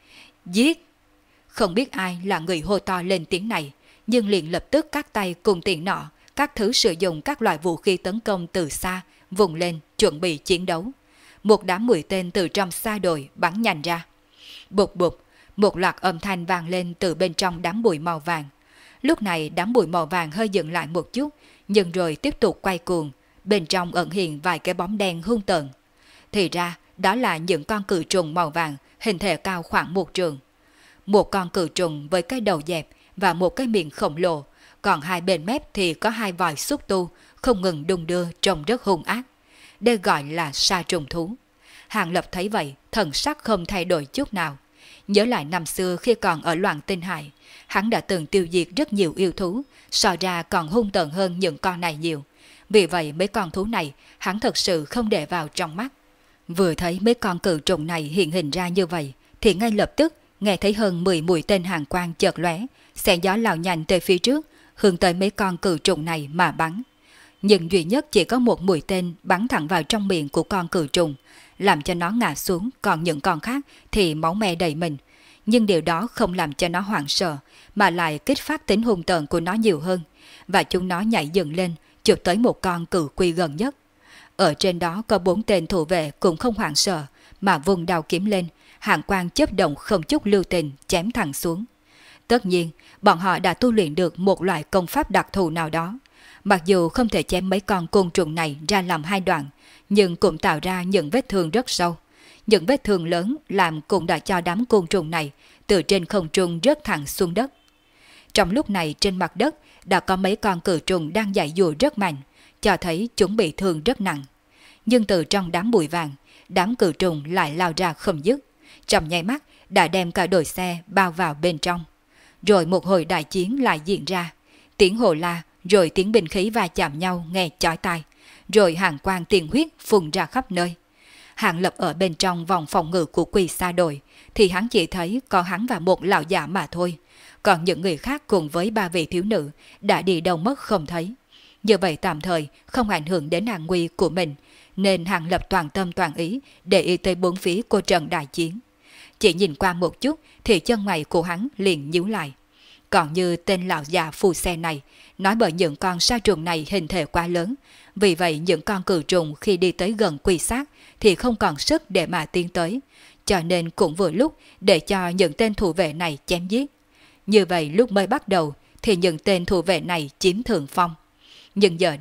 Giết! Không biết ai là người hô to lên tiếng này, nhưng liền lập tức các tay cùng tiền nọ, các thứ sử dụng các loại vũ khí tấn công từ xa, vùng lên chuẩn bị chiến đấu. Một đám mũi tên từ trong xa đồi bắn nhanh ra. Bụp bụp, một loạt âm thanh vang lên từ bên trong đám bụi màu vàng. Lúc này đám bụi màu vàng hơi dừng lại một chút, nhưng rồi tiếp tục quay cuồng, bên trong ẩn hiện vài cái bóng đen hung tợn. Thì ra, đó là những con cự trùng màu vàng, hình thể cao khoảng một trường. Một con cự trùng với cái đầu dẹp và một cái miệng khổng lồ, còn hai bên mép thì có hai vòi xúc tu, không ngừng đung đưa trông rất hung ác. Đây gọi là sa trùng thú. Hàng Lập thấy vậy, thần sắc không thay đổi chút nào. Nhớ lại năm xưa khi còn ở Loạn Tinh Hải, hắn đã từng tiêu diệt rất nhiều yêu thú, so ra còn hung tợn hơn những con này nhiều. Vì vậy mấy con thú này hắn thật sự không để vào trong mắt. Vừa thấy mấy con cự trùng này hiện hình ra như vậy, thì ngay lập tức nghe thấy hơn 10 mũi tên hàng quang chợt lóe, xé gió lao nhanh tới phía trước, hướng tới mấy con cự trùng này mà bắn. Nhưng duy nhất chỉ có một mũi tên bắn thẳng vào trong miệng của con cự trùng, làm cho nó ngã xuống, còn những con khác thì máu me đầy mình. Nhưng điều đó không làm cho nó hoảng sợ, mà lại kích phát tính hung tợn của nó nhiều hơn, và chúng nó nhảy dựng lên, chụp tới một con cự quy gần nhất. Ở trên đó có 4 tên thủ vệ cũng không hoảng sợ, mà vùng đao kiếm lên, hàn quang chớp động không chút lưu tình chém thẳng xuống. Tất nhiên, bọn họ đã tu luyện được một loại công pháp đặc thù nào đó. Mặc dù không thể chém mấy con côn trùng này ra làm hai đoạn, nhưng cũng tạo ra những vết thương rất sâu. Những vết thương lớn làm cũng đã cho đám côn trùng này từ trên không trung rớt thẳng xuống đất. Trong lúc này trên mặt đất đã có mấy con cự trùng đang giãy giụa rất mạnh, cho thấy chúng bị thương rất nặng. Nhưng từ trong đám bụi vàng, đám cự trùng lại lao ra không dứt, trong nháy mắt đã đem cả đội xe bao vào bên trong. Rồi một hồi đại chiến lại diễn ra, tiếng hô la, rồi tiếng binh khí va chạm nhau nghe chói tai, rồi hàn quang tiền huyết phun ra khắp nơi. Hàng Lập ở bên trong vòng phòng ngự của Quỳ Sa Đồi, thì hắn chỉ thấy có hắn và một lão già mà thôi, còn những người khác cùng với 3 vị thiếu nữ đã đi đâu mất không thấy. Như vậy tạm thời không ảnh hưởng đến an nguy của mình, nên Hàng Lập toàn tâm toàn ý để ý tới bốn phía của trận đại chiến. Chỉ nhìn qua một chút thì chân mày của hắn liền nhíu lại. Còn như tên lão già phù xe này, nói bởi những con sa trùng này hình thể quá lớn, vì vậy những con cự trùng khi đi tới gần Quỳ Xác thì không còn sức để mà tiến tới, cho nên cũng vừa lúc để cho những tên thủ vệ này chém giết. Như vậy lúc mới bắt đầu thì những tên thủ vệ này chiếm thượng phong. Nhưng giờ đây,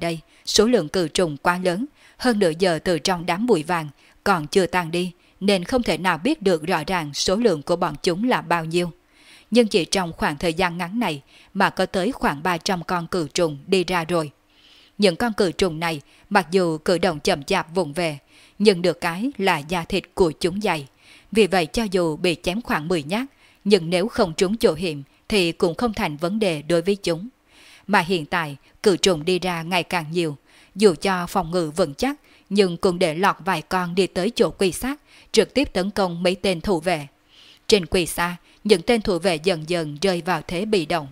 số lượng cự trùng quá lớn, hơn nửa giờ từ trong đám bụi vàng còn chưa tan đi, nên không thể nào biết được rõ ràng số lượng của bọn chúng là bao nhiêu. Nhưng chỉ trong khoảng thời gian ngắn này mà có tới khoảng 300 con cự trùng đi ra rồi. Những con cự trùng này mặc dù cử động chậm chạp vụng về, nhưng được cái là da thịt của chúng dày. Vì vậy cho dù bị chém khoảng 10 nhát, nhưng nếu không trúng chỗ hiểm thì cũng không thành vấn đề đối với chúng. Mà hiện tại cự trùng đi ra ngày càng nhiều, dù cho phòng ngự vững chắc, nhưng cũng để lọt vài con đi tới chỗ quỷ sát, trực tiếp tấn công mấy tên thủ vệ. Trên quỷ xa, những tên thủ vệ dần dần rơi vào thế bị động.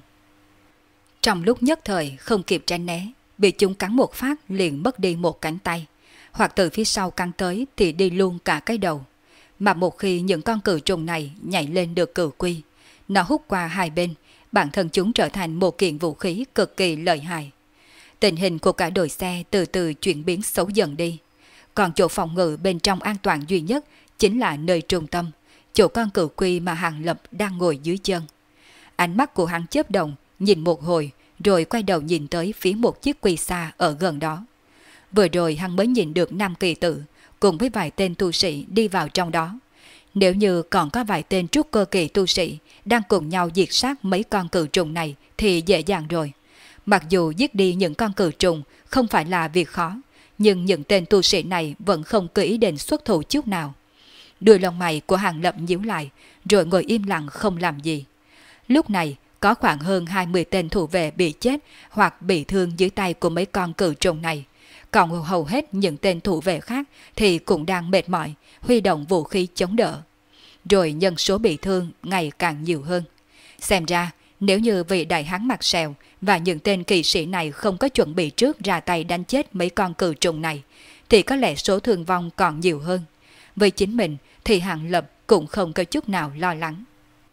Trong lúc nhất thời không kịp tránh né, bị chúng cắn một phát liền mất đi một cánh tay, hoặc từ phía sau cắn tới thì đi luôn cả cái đầu. Mà một khi những con cự trùng này nhảy lên được cự quy, nó hút qua hai bên, bản thân chúng trở thành một kiện vũ khí cực kỳ lợi hại. Tình hình của cả đội xe từ từ chuyển biến xấu dần đi. Còn chỗ phòng ngự bên trong an toàn duy nhất chính là nơi trung tâm, chỗ con cự quy mà Hàng Lập đang ngồi dưới chân. Ánh mắt của hắn chớp động, nhìn một hồi, rồi quay đầu nhìn tới phía một chiếc quy xa ở gần đó. Vừa rồi hắn mới nhìn được 5 kỳ tử, cùng với vài tên tu sĩ đi vào trong đó. Nếu như còn có vài tên trúc cơ kỳ tu sĩ đang cùng nhau diệt sát mấy con cự trùng này thì dễ dàng rồi. Mặc dù giết đi những con cự trùng không phải là việc khó, nhưng những tên tu sĩ này vẫn không có ý định xuất thủ chút nào. Đuôi lông mày của Hàng Lập nhíu lại, rồi ngồi im lặng không làm gì. Lúc này, có khoảng hơn 20 tên thủ vệ bị chết hoặc bị thương dưới tay của mấy con cự trùng này. Còn hầu hết những tên thủ vệ khác thì cũng đang mệt mỏi, huy động vũ khí chống đỡ. Rồi nhân số bị thương ngày càng nhiều hơn. Xem ra, nếu như vị đại hán mặt sẹo và những tên kỵ sĩ này không có chuẩn bị trước ra tay đánh chết mấy con cự trùng này, thì có lẽ số thương vong còn nhiều hơn. Với chính mình thì Hàng Lập cũng không có chút nào lo lắng.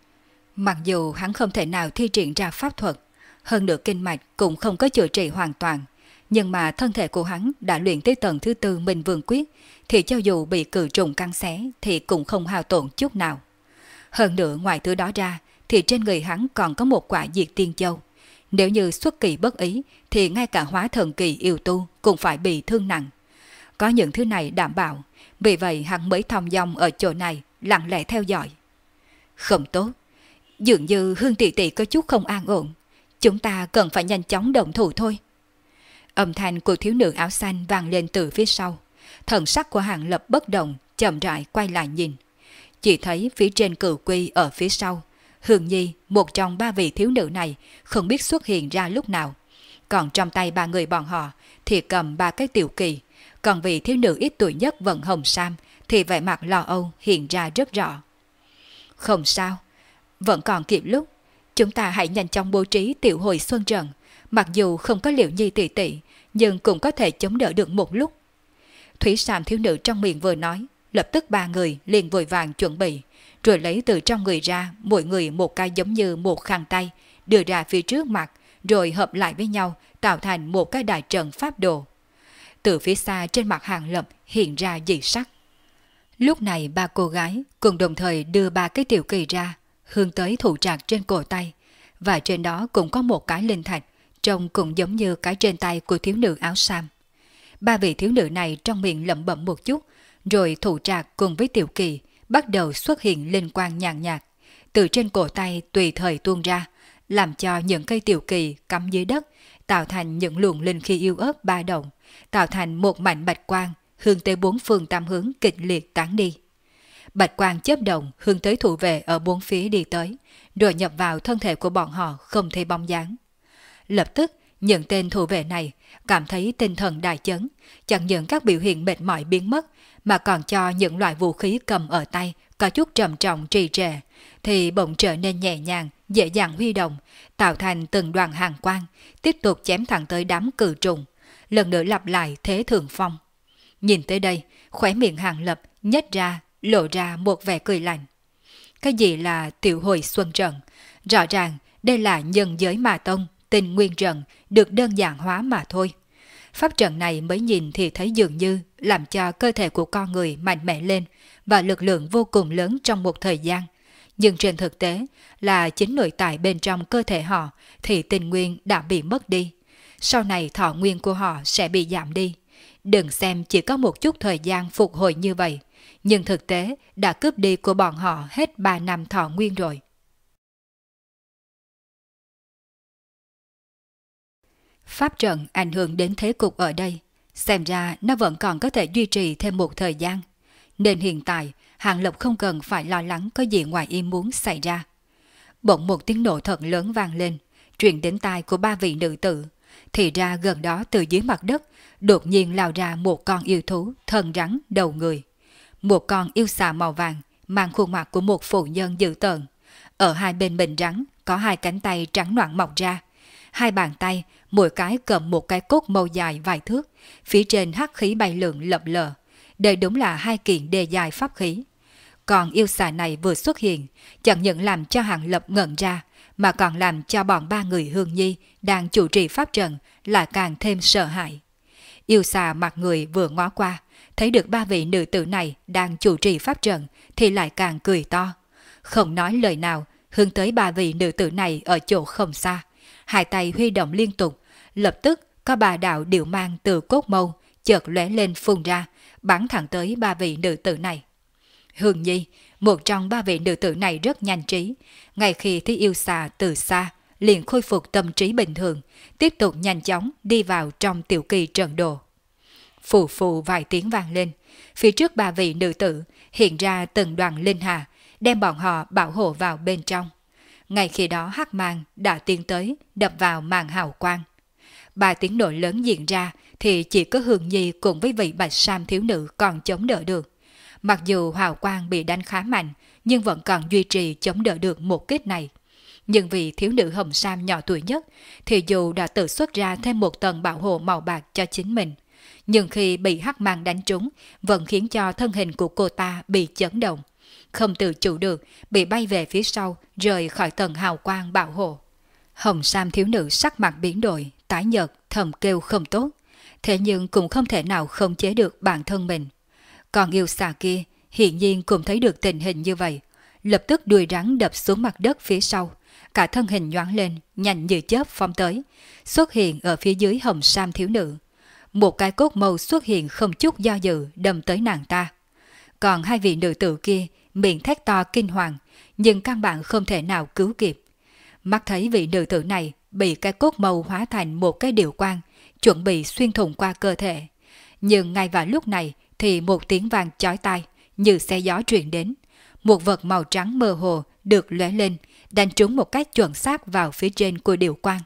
Mặc dù hắn không thể nào thi triển ra pháp thuật, hơn nữa kinh mạch cũng không có chữa trị hoàn toàn, nhưng mà thân thể của hắn đã luyện tới tầng thứ 4 Minh Vương Quyết, thì cho dù bị cự trùng cắn xé thì cũng không hao tổn chút nào. Hơn nữa ngoài thứ đó ra, thì trên người hắn còn có một quả diệt tiên châu. Nếu như xuất kỳ bất ý thì ngay cả hóa thần kỳ yêu tu cũng phải bị thương nặng. Có những thứ này đảm bảo, vì vậy hắn mới thong dong ở chỗ này lặng lẽ theo dõi. Không tốt, dường như Hương tỷ tỷ có chút không an ổn, chúng ta cần phải nhanh chóng động thủ thôi. Âm thanh của thiếu nữ áo xanh vang lên từ phía sau. Thần sắc của Hàng Lập bất động, chậm rãi quay lại nhìn. Chỉ thấy phía trên cự quy ở phía sau, Hương Nhi, một trong 3 vị thiếu nữ này, không biết xuất hiện ra lúc nào. Còn trong tay 3 người bọn họ thì cầm 3 cái tiểu kỳ, còn vị thiếu nữ ít tuổi nhất vận hồng sam thì vẻ mặt lo âu hiện ra rất rõ. Không sao, vẫn còn kịp lúc, chúng ta hãy nhanh chóng bố trí tiểu hồi xuân trận, mặc dù không có Liễu Nhi tỷ tỷ, nhưng cũng có thể chống đỡ được một lúc. Thủy Sàm thiếu nữ trong miệng vừa nói, lập tức 3 người liền vội vàng chuẩn bị, rồi lấy từ trong người ra mỗi người một cái giống như một khăn tay, đưa ra phía trước mặt, rồi hợp lại với nhau tạo thành một cái đại trận pháp đồ. Từ phía xa trên mặt Hàng Lập hiện ra dị sắc. Lúc này 3 cô gái cùng đồng thời đưa 3 cái tiểu kỳ ra, hướng tới thủ trạc trên cổ tay, và trên đó cũng có một cái linh thạch, trông cũng giống như cái trên tay của thiếu nữ áo sam. 3 vị thiếu nữ này trong miệng lẩm bẩm một chút, rồi thủ trạc cùng với tiểu kỳ bắt đầu xuất hiện linh quang nhàn nhạt, từ trên cổ tay tùy thời tuôn ra, làm cho những cây tiểu kỳ cắm dưới đất tạo thành những luồng linh khí yếu ớt ba động, tạo thành một mảnh bạch quang hướng tới 4 phương tám hướng kịch liệt tán đi. Bạch quang chớp động hướng tới thủ vệ ở 4 phía đi tới, rồi nhập vào thân thể của bọn họ không thấy bóng dáng. Lập tức, những tên thủ vệ này cảm thấy tinh thần đại chấn, chẳng những các biểu hiện mệt mỏi biến mất, mà còn cho những loại vũ khí cầm ở tay có chút trầm trọng trì trệ, thì bỗng trở nên nhẹ nhàng, dễ dàng huy động, tạo thành từng đoàn hàng quang, tiếp tục chém thẳng tới đám cự trùng, lần nữa lặp lại thế thường phong. Nhìn tới đây, khóe miệng Hàng Lập nhếch ra, lộ ra một vẻ cười lạnh. Cái gì là tiểu hồi xuân trận? Rõ ràng đây là nhân giới mà tông, tình nguyên trận được đơn giản hóa mà thôi. Pháp trận này mới nhìn thì thấy dường như làm cho cơ thể của con người mạnh mẽ lên và lực lượng vô cùng lớn trong một thời gian. Nhưng trên thực tế là chính nội tại bên trong cơ thể họ thì tình nguyên đã bị mất đi. sau này thọ nguyên của họ sẽ bị giảm đi. Đừng xem chỉ có một chút thời gian phục hồi như vậy, nhưng thực tế đã cướp đi của bọn họ hết 3 năm thọ nguyên rồi. Pháp trận ảnh hưởng đến thế cục ở đây, xem ra nó vẫn còn có thể duy trì thêm một thời gian, nên hiện tại Hàng Lập không cần phải lo lắng có gì ngoài ý muốn xảy ra. Bỗng một tiếng nổ thật lớn vang lên, truyền đến tai của 3 vị nữ tử. Thì ra gần đó từ dưới mặt đất đột nhiên lao ra một con yêu thú thân rắn đầu người. Một con yêu xà màu vàng mang khuôn mặt của một phụ nhân dữ tợn. Ở hai bên mình rắn có 2 cánh tay trắng noãn mọc ra. 2 bàn tay mỗi cái cầm một cái cốt màu dài vài thước, phía trên hắc khí bay lượn lập lờ. Đây đúng là 2 kiện đề dài pháp khí. Còn yêu xà này vừa xuất hiện, chẳng những làm cho Hàng Lập ngẩn ra, mà còn làm cho bọn 3 người Hương Nhi đang chủ trì pháp trận lại càng thêm sợ hãi. Yêu xà mặt người vừa ngó qua, thấy được 3 vị nữ tử này đang chủ trì pháp trận thì lại càng cười to. Không nói lời nào, hướng tới 3 vị nữ tử này ở chỗ không xa. 2 tay huy động liên tục, lập tức có 3 đạo điệu mang từ cốt mâu chợt lóe lên phun ra, bắn thẳng tới 3 vị nữ tử này. Hương Nhi, một trong 3 vị nữ tử này rất nhanh trí, ngay khi thấy yêu xà từ xa, liền khôi phục tâm trí bình thường, tiếp tục nhanh chóng đi vào trong tiểu kỳ trận đồ. Phù phù vài tiếng vang lên, phía trước 3 vị nữ tử hiện ra từng đoàn linh hà, đem bọn họ bảo hộ vào bên trong. Ngay khi đó hắc mang đã tiến tới, đập vào màn hào quang. 3 tiếng nổ lớn diễn ra thì chỉ có Hương Nhi cùng với vị bạch sam thiếu nữ còn chống đỡ được. Mặc dù hào quang bị đánh khá mạnh, nhưng vẫn còn duy trì chống đỡ được một kích này. Nhưng vì thiếu nữ hồng sam nhỏ tuổi nhất, thì dù đã tự xuất ra thêm một tầng bảo hộ màu bạc cho chính mình, nhưng khi bị hắc mang đánh trúng, vẫn khiến cho thân hình của cô ta bị chấn động. Không tự chủ được, bị bay về phía sau, rời khỏi tầng hào quang bảo hộ. Hồng sam thiếu nữ sắc mặt biến đổi, tái nhợt, thầm kêu không tốt. Thế nhưng cũng không thể nào khống chế được bản thân mình. Còn yêu xà kia hiển nhiên cũng thấy được tình hình như vậy, lập tức đuôi rắn đập xuống mặt đất phía sau, cả thân hình nhoáng lên, nhanh như chớp phóng tới, xuất hiện ở phía dưới hồng sam thiếu nữ. Một cái cốt mâu xuất hiện không chút do dự đâm tới nàng ta. Còn 2 vị nữ tử kia miệng thét to kinh hoàng, nhưng căn bản không thể nào cứu kịp. Mắt thấy vị nữ tử này bị cái cốt mâu hóa thành một cái điệu quang, chuẩn bị xuyên thủng qua cơ thể. Nhưng ngay vào lúc này thì một tiếng vang chói tai như xe gió truyền đến. Một vật màu trắng mơ hồ được lóe lên, đánh trúng một cách chuẩn xác vào phía trên của điệu quang.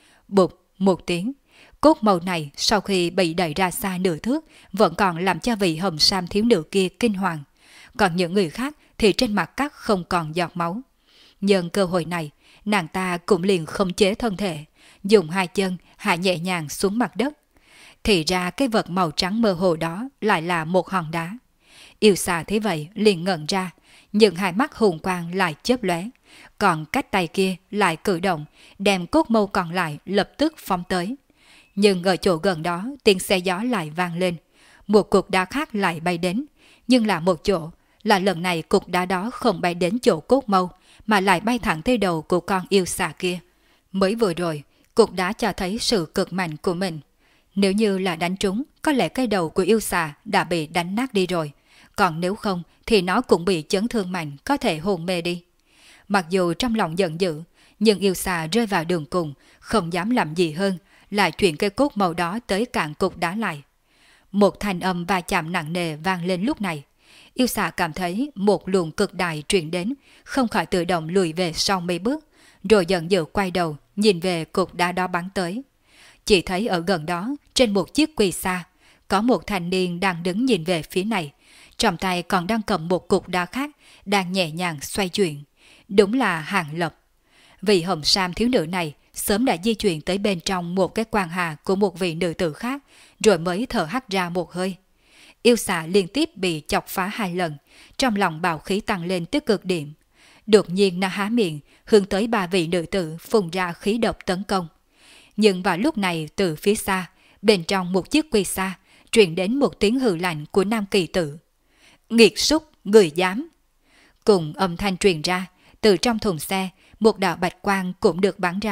Bụp một tiếng, cốt màu này sau khi bị đẩy ra xa nửa thước vẫn còn làm cho vị hồng sam thiếu nữ kia kinh hoàng. Còn những người khác thì trên mặt cắt không còn giọt máu. Nhân cơ hội này, nàng ta cũng liền khống chế thân thể, dùng 2 chân hạ nhẹ nhàng xuống mặt đất. Thì ra cái vật màu trắng mơ hồ đó lại là một hòn đá. Yêu xà thế vậy liền ngẩn ra, nhưng 2 mắt hùng quang lại chớp lóe, còn cách tay kia lại cử động, đem cốt mâu còn lại lập tức phóng tới. Nhưng ở chỗ gần đó tiếng xe gió lại vang lên, một cục đá khác lại bay đến, nhưng là một chỗ, là lần này cục đá đó không bay đến chỗ cốt mâu, mà lại bay thẳng tới đầu của con yêu xà kia. Mới vừa rồi, cục đá cho thấy sự cực mạnh của mình. Nếu như là đánh trúng, có lẽ cái đầu của yêu xà đã bị đánh nát đi rồi. Còn nếu không thì nó cũng bị chấn thương mạnh, có thể hôn mê đi. Mặc dù trong lòng giận dữ, nhưng yêu xà rơi vào đường cùng, không dám làm gì hơn, lại chuyển cái cốt màu đó tới cạn cục đá lại. Một thanh âm va chạm nặng nề vang lên lúc này. Yêu xà cảm thấy một luồng cực đại truyền đến, không khỏi tự động lùi về sau mấy bước, rồi giận dữ quay đầu, nhìn về cục đá đó bắn tới. Chỉ thấy ở gần đó, trên một chiếc quỳ xa, có một thanh niên đang đứng nhìn về phía này, trong tay còn đang cầm một cục đá khác, đang nhẹ nhàng xoay chuyển. Đúng là Hàng Lập. Vị hồng sam thiếu nữ này sớm đã di chuyển tới bên trong một cái quan hà của một vị nữ tử khác, rồi mới thở hắt ra một hơi. Yêu xà liên tiếp bị chọc phá 2 lần, trong lòng bạo khí tăng lên tới cực điểm. Đột nhiên nó há miệng, hướng tới 3 vị nữ tử phun ra khí độc tấn công. Nhưng vào lúc này từ phía xa, bên trong một chiếc quy xa, truyền đến một tiếng hừ lạnh của nam kỳ tử. Nghiệt súc, người dám! Cùng âm thanh truyền ra, từ trong thùng xe, một đạo bạch quang cũng được bắn ra,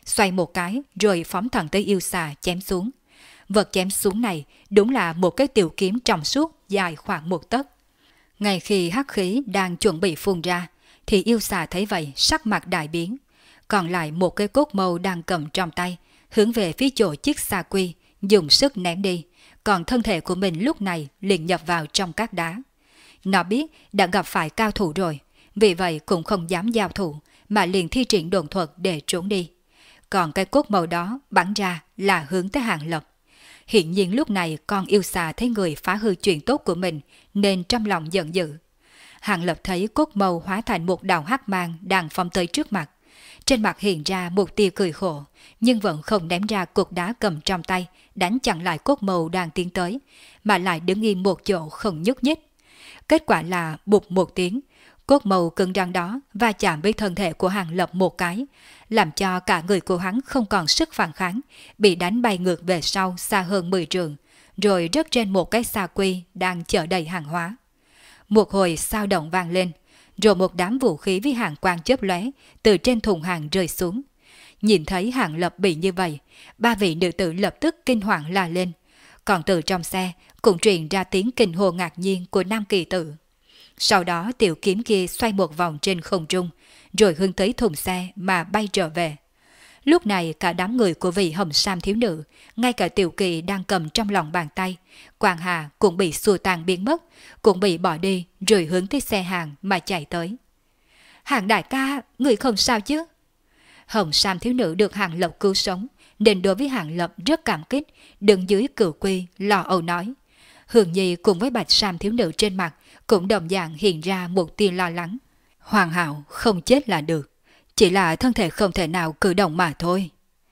xoay một cái rồi phóng thẳng tới yêu xà chém xuống. Vật chém xuống này đúng là một cái tiểu kiếm trong suốt dài khoảng 1 tấc. Ngay khi hắc khí đang chuẩn bị phun ra, thì yêu xà thấy vậy sắc mặt đại biến. Còn lại một cái cốt mâu đang cầm trong tay, hướng về phía chỗ chiếc xà quy, dùng sức ném đi, còn thân thể của mình lúc này liền nhập vào trong các đá. Nó biết đã gặp phải cao thủ rồi, vì vậy cũng không dám giao thủ, mà liền thi triển độn thuật để trốn đi. Còn cái cốt màu đó bắn ra là hướng tới Hàng Lập. Hiện nhiên lúc này con yêu xà thấy người phá hư chuyện tốt của mình, nên trong lòng giận dữ. Hàng Lập thấy cốt màu hóa thành một đạo hắc mang đang phóng tới trước mặt. Trên mặt hiện ra một tia cười khổ, nhưng vẫn không ném ra cục đá cầm trong tay, đánh chặn lại cốt màu đang tiến tới, mà lại đứng im một chỗ không nhúc nhích. Kết quả là bụp một tiếng, cốt màu cứng rắn đó va chạm với thân thể của Hàng Lập một cái, làm cho cả người của hắn không còn sức phản kháng, bị đánh bay ngược về sau xa hơn 10 trượng, rồi rớt trên một cái xà quy đang chở đầy hàng hóa. Một hồi sao động vang lên, rồi một đám vũ khí với hàng quang chớp lóe từ trên thùng hàng rơi xuống. Nhìn thấy Hàng Lập bị như vậy, 3 vị nữ tử lập tức kinh hoàng la lên. Còn từ trong xe cũng truyền ra tiếng kinh hô ngạc nhiên của nam kỳ tử. Sau đó tiểu kiếm kia xoay một vòng trên không trung, rồi hướng tới thùng xe mà bay trở về. Lúc này cả đám người của vị hồng sam thiếu nữ, ngay cả tiểu kỳ đang cầm trong lòng bàn tay, Quang Hà cũng bị xua tan biến mất, cũng bị bỏ đi rồi hướng tới xe hàng mà chạy tới. Hàng đại ca, người không sao chứ? Hồng sam thiếu nữ được Hàng Lập cứu sống, nên đối với Hàng Lập rất cảm kích, đứng dưới cửu quy lo âu nói. Hương Nhi cùng với bạch sam thiếu nữ trên mặt cũng đồng dạng hiện ra một tia lo lắng. Hoàn hảo không chết là được, chỉ là thân thể không thể nào cử động mà thôi.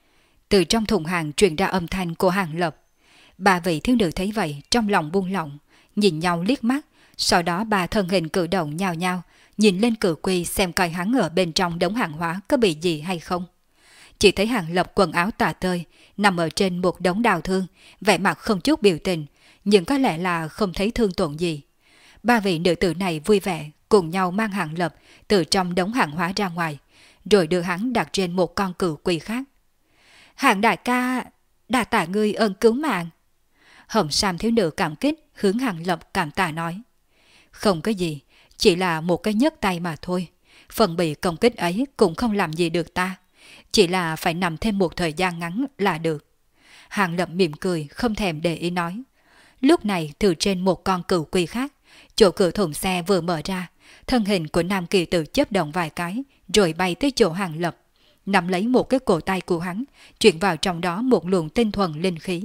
Từ trong thùng hàng truyền ra âm thanh của Hàng Lập. 3 vị thiếu nữ thấy vậy trong lòng buông lỏng, nhìn nhau liếc mắt, sau đó 3 thân hình cử động nhào nhào, nhìn lên cử quy xem coi hắn ở bên trong đống hàng hóa có bị gì hay không. Chỉ thấy Hàng Lập quần áo tả tơi, nằm ở trên một đống đào thương, vẻ mặt không chút biểu tình, nhưng có lẽ là không thấy thương tổn gì. 3 vị nữ tử này vui vẻ cùng nhau mang Hàng Lập từ trong đống hàng hóa ra ngoài, rồi đưa hắn đặt trên một con cừu quỳ khác. Hàng đại ca, đa tạ ngươi ơn cứu mạng. Hồng sam thiếu nữ cảm kích hướng Hàng Lập cảm tạ nói. Không có gì, chỉ là một cái nhấc tay mà thôi. Phần bị công kích ấy cũng không làm gì được ta, chỉ là phải nằm thêm một thời gian ngắn là được. Hàng Lập mỉm cười không thèm để ý nói. Lúc này từ trên một con cừu quỳ khác, chỗ cửa thùng xe vừa mở ra, thân hình của nam kỳ tử chớp động vài cái, rồi bay tới chỗ Hàng Lập, nắm lấy một cái cổ tay của hắn, chuyển vào trong đó một luồng tinh thuần linh khí.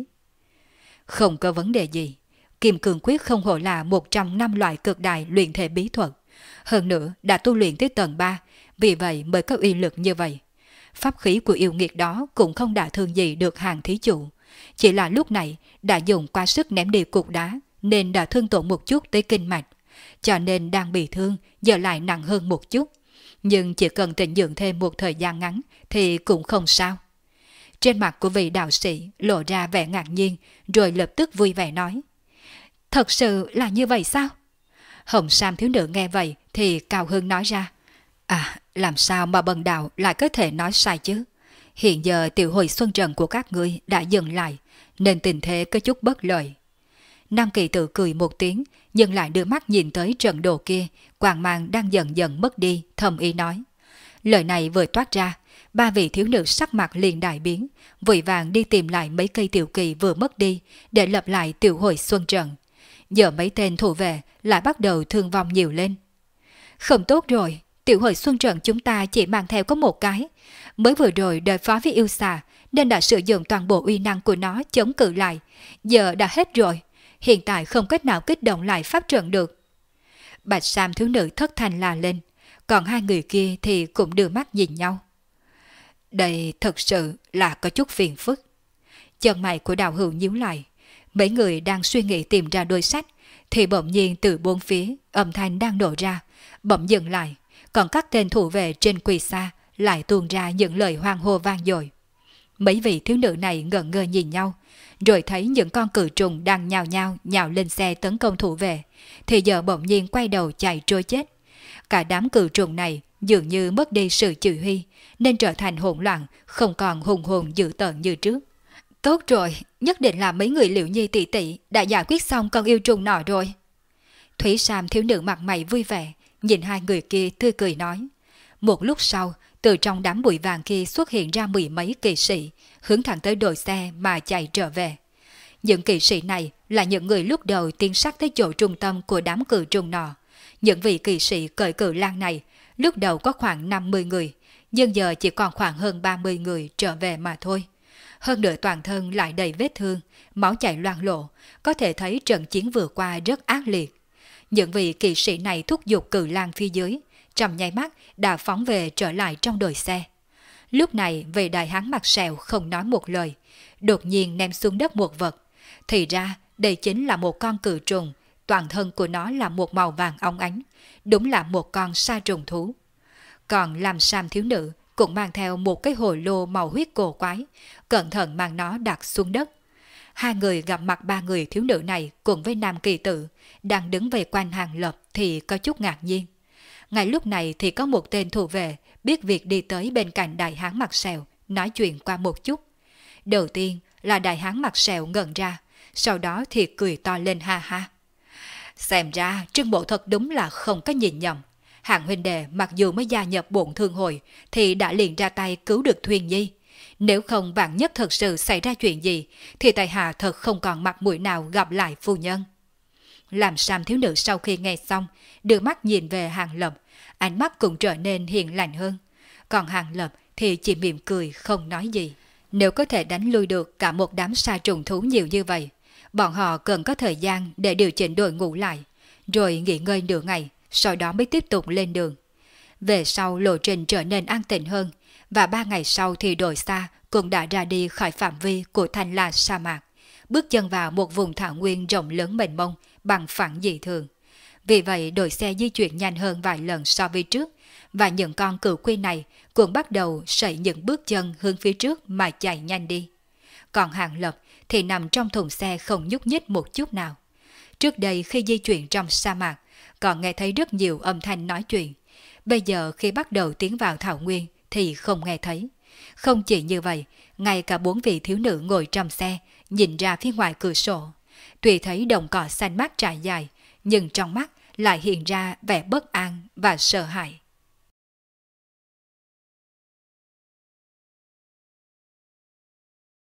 Không có vấn đề gì, Kim Cương Quyết không hổ là một trong 5 loại cực đại luyện thể bí thuật, hơn nữa đã tu luyện tới tầng 3, vì vậy mới có uy lực như vậy. Pháp khí của yêu nghiệt đó cũng không đả thương gì được Hàng thí chủ, chỉ là lúc này đã dùng quá sức ném đi cục đá nên đã thương tổn một chút tới kinh mạch, cho nên đang bị thương giờ lại nặng hơn một chút, nhưng chỉ cần tĩnh dưỡng thêm một thời gian ngắn thì cũng không sao. Trên mặt của vị đạo sĩ lộ ra vẻ ngạc nhiên, rồi lập tức vui vẻ nói. Thật sự là như vậy sao? Hồng sam thiếu nữ nghe vậy thì cao hứng nói ra. À, làm sao mà bần đạo lại có thể nói sai chứ? Hiện giờ tiểu hồi xuân trần của các ngươi đã dừng lại, nên tình thế có chút bất lợi. Nam kỳ tử cười một tiếng, nhưng lại đưa mắt nhìn tới trận đồ kia, quang mang đang dần dần mất đi, thầm ý nói. Lời này vừa toát ra, 3 vị thiếu nữ sắc mặt liền đại biến, vội vàng đi tìm lại mấy cây tiểu kỳ vừa mất đi, để lập lại tiểu hồi xuân trận. Giờ mấy tên thủ vệ lại bắt đầu thương vong nhiều lên. Không tốt rồi, tiểu hồi xuân trận chúng ta chỉ mang theo có một cái. Mới vừa rồi đối phó với yêu xà, nên đã sử dụng toàn bộ uy năng của nó chống cự lại. Giờ đã hết rồi, hiện tại không cách nào kích động lại pháp trận được. Bạch sam thiếu nữ thất thanh la lên, còn 2 người kia thì cũng đưa mắt nhìn nhau. Đây thật sự là có chút phiền phức. Chân mày của Đào Hữu nhíu lại, mấy người đang suy nghĩ tìm ra đôi sách, thì bỗng nhiên từ bốn phía âm thanh đang nổ ra, bỗng dừng lại, còn các tên thủ vệ trên quỳ xa lại tuôn ra những lời hoang hô vang dội. Mấy vị thiếu nữ này ngẩn ngơ nhìn nhau, rồi thấy những con cừu trùng đang nhào lên xe tấn công thủ vệ, thì giờ bỗng nhiên quay đầu chạy trôi chết. Cả đám cừu trùng này dường như mất đi sự chỉ huy, nên trở thành hỗn loạn, không còn hùng hồn dữ tợn như trước. Tốt rồi, nhất định là mấy người Liễu Nhi tỷ tỷ đã giải quyết xong con yêu trùng nọ rồi. Thủy Sam thiếu nữ mặt mày vui vẻ, nhìn hai người kia tươi cười nói. Một lúc sau, từ trong đám bụi vàng kia xuất hiện ra mười mấy kỵ sĩ, hướng thẳng tới đội xe mà chạy trở về. Những kỵ sĩ này là những người lúc đầu tiến sát tới chỗ trung tâm của đám cử trùng nọ. Những vị kỵ sĩ cởi cử lang này lúc đầu có khoảng 50 người, nhưng giờ chỉ còn khoảng hơn 30 người trở về mà thôi. Hơn nữa toàn thân lại đầy vết thương, máu chảy loang lổ, có thể thấy trận chiến vừa qua rất ác liệt. Những vị kỵ sĩ này thúc giục cử lang phía dưới, trong nháy mắt đã phóng về trở lại trong đội xe. Lúc này vị đại hán mặt sẹo không nói một lời, đột nhiên ném xuống đất một vật. Thì ra đây chính là một con cự trùng, toàn thân của nó là một màu vàng óng ánh, đúng là một con sa trùng thú. Còn Lam Sam thiếu nữ cũng mang theo một cái hồ lô màu huyết cổ quái, cẩn thận mang nó đặt xuống đất. Hai người gặp mặt ba người thiếu nữ này cùng với nam kỳ tử, đang đứng về quanh Hàng Lập thì có chút ngạc nhiên. Ngay lúc này thì có một tên thủ vệ biết việc đi tới bên cạnh đại hán mặt sẹo, nói chuyện qua một chút. Đầu tiên là đại hán mặt sẹo ngẩn ra, sau đó thì cười to lên ha ha. Xem ra Trương Bộ thật đúng là không có nhìn nhầm. Hạng huynh đệ mặc dù mới gia nhập bổn thương hội thì đã liền ra tay cứu được Thuyền Nhi. Nếu không vạn nhất thật sự xảy ra chuyện gì thì tại hạ thật không còn mặt mũi nào gặp lại phu nhân. Làm Sam thiếu nữ sau khi nghe xong đưa mắt nhìn về Hàng Lập, ánh mắt cũng trở nên hiền lành hơn. Còn Hàng Lập thì chỉ mỉm cười không nói gì. Nếu có thể đánh lui được cả một đám sa trùng thú nhiều như vậy, bọn họ cần có thời gian để điều chỉnh đội ngũ lại, rồi nghỉ ngơi nửa ngày, sau đó mới tiếp tục lên đường. Về sau lộ trình trở nên an tĩnh hơn, và 3 ngày sau thì đội xa cũng đã ra đi khỏi phạm vi của Thanh La sa mạc, bước chân vào một vùng thảo nguyên rộng lớn mênh mông bằng phẳng dị thường. Vì vậy đội xe di chuyển nhanh hơn vài lần so với trước, và những con cừu quy này cũng bắt đầu sẩy những bước chân hướng phía trước mà chạy nhanh đi. Còn Hàng Lập thì nằm trong thùng xe không nhúc nhích một chút nào. Trước đây khi di chuyển trong sa mạc, còn nghe thấy rất nhiều âm thanh nói chuyện. Bây giờ khi bắt đầu tiến vào thảo nguyên thì không nghe thấy. Không chỉ như vậy, ngay cả 4 vị thiếu nữ ngồi trong xe nhìn ra phía ngoài cửa sổ. Tuy thấy đồng cỏ xanh mát trải dài, nhưng trong mắt lại hiện ra vẻ bất an và sợ hãi.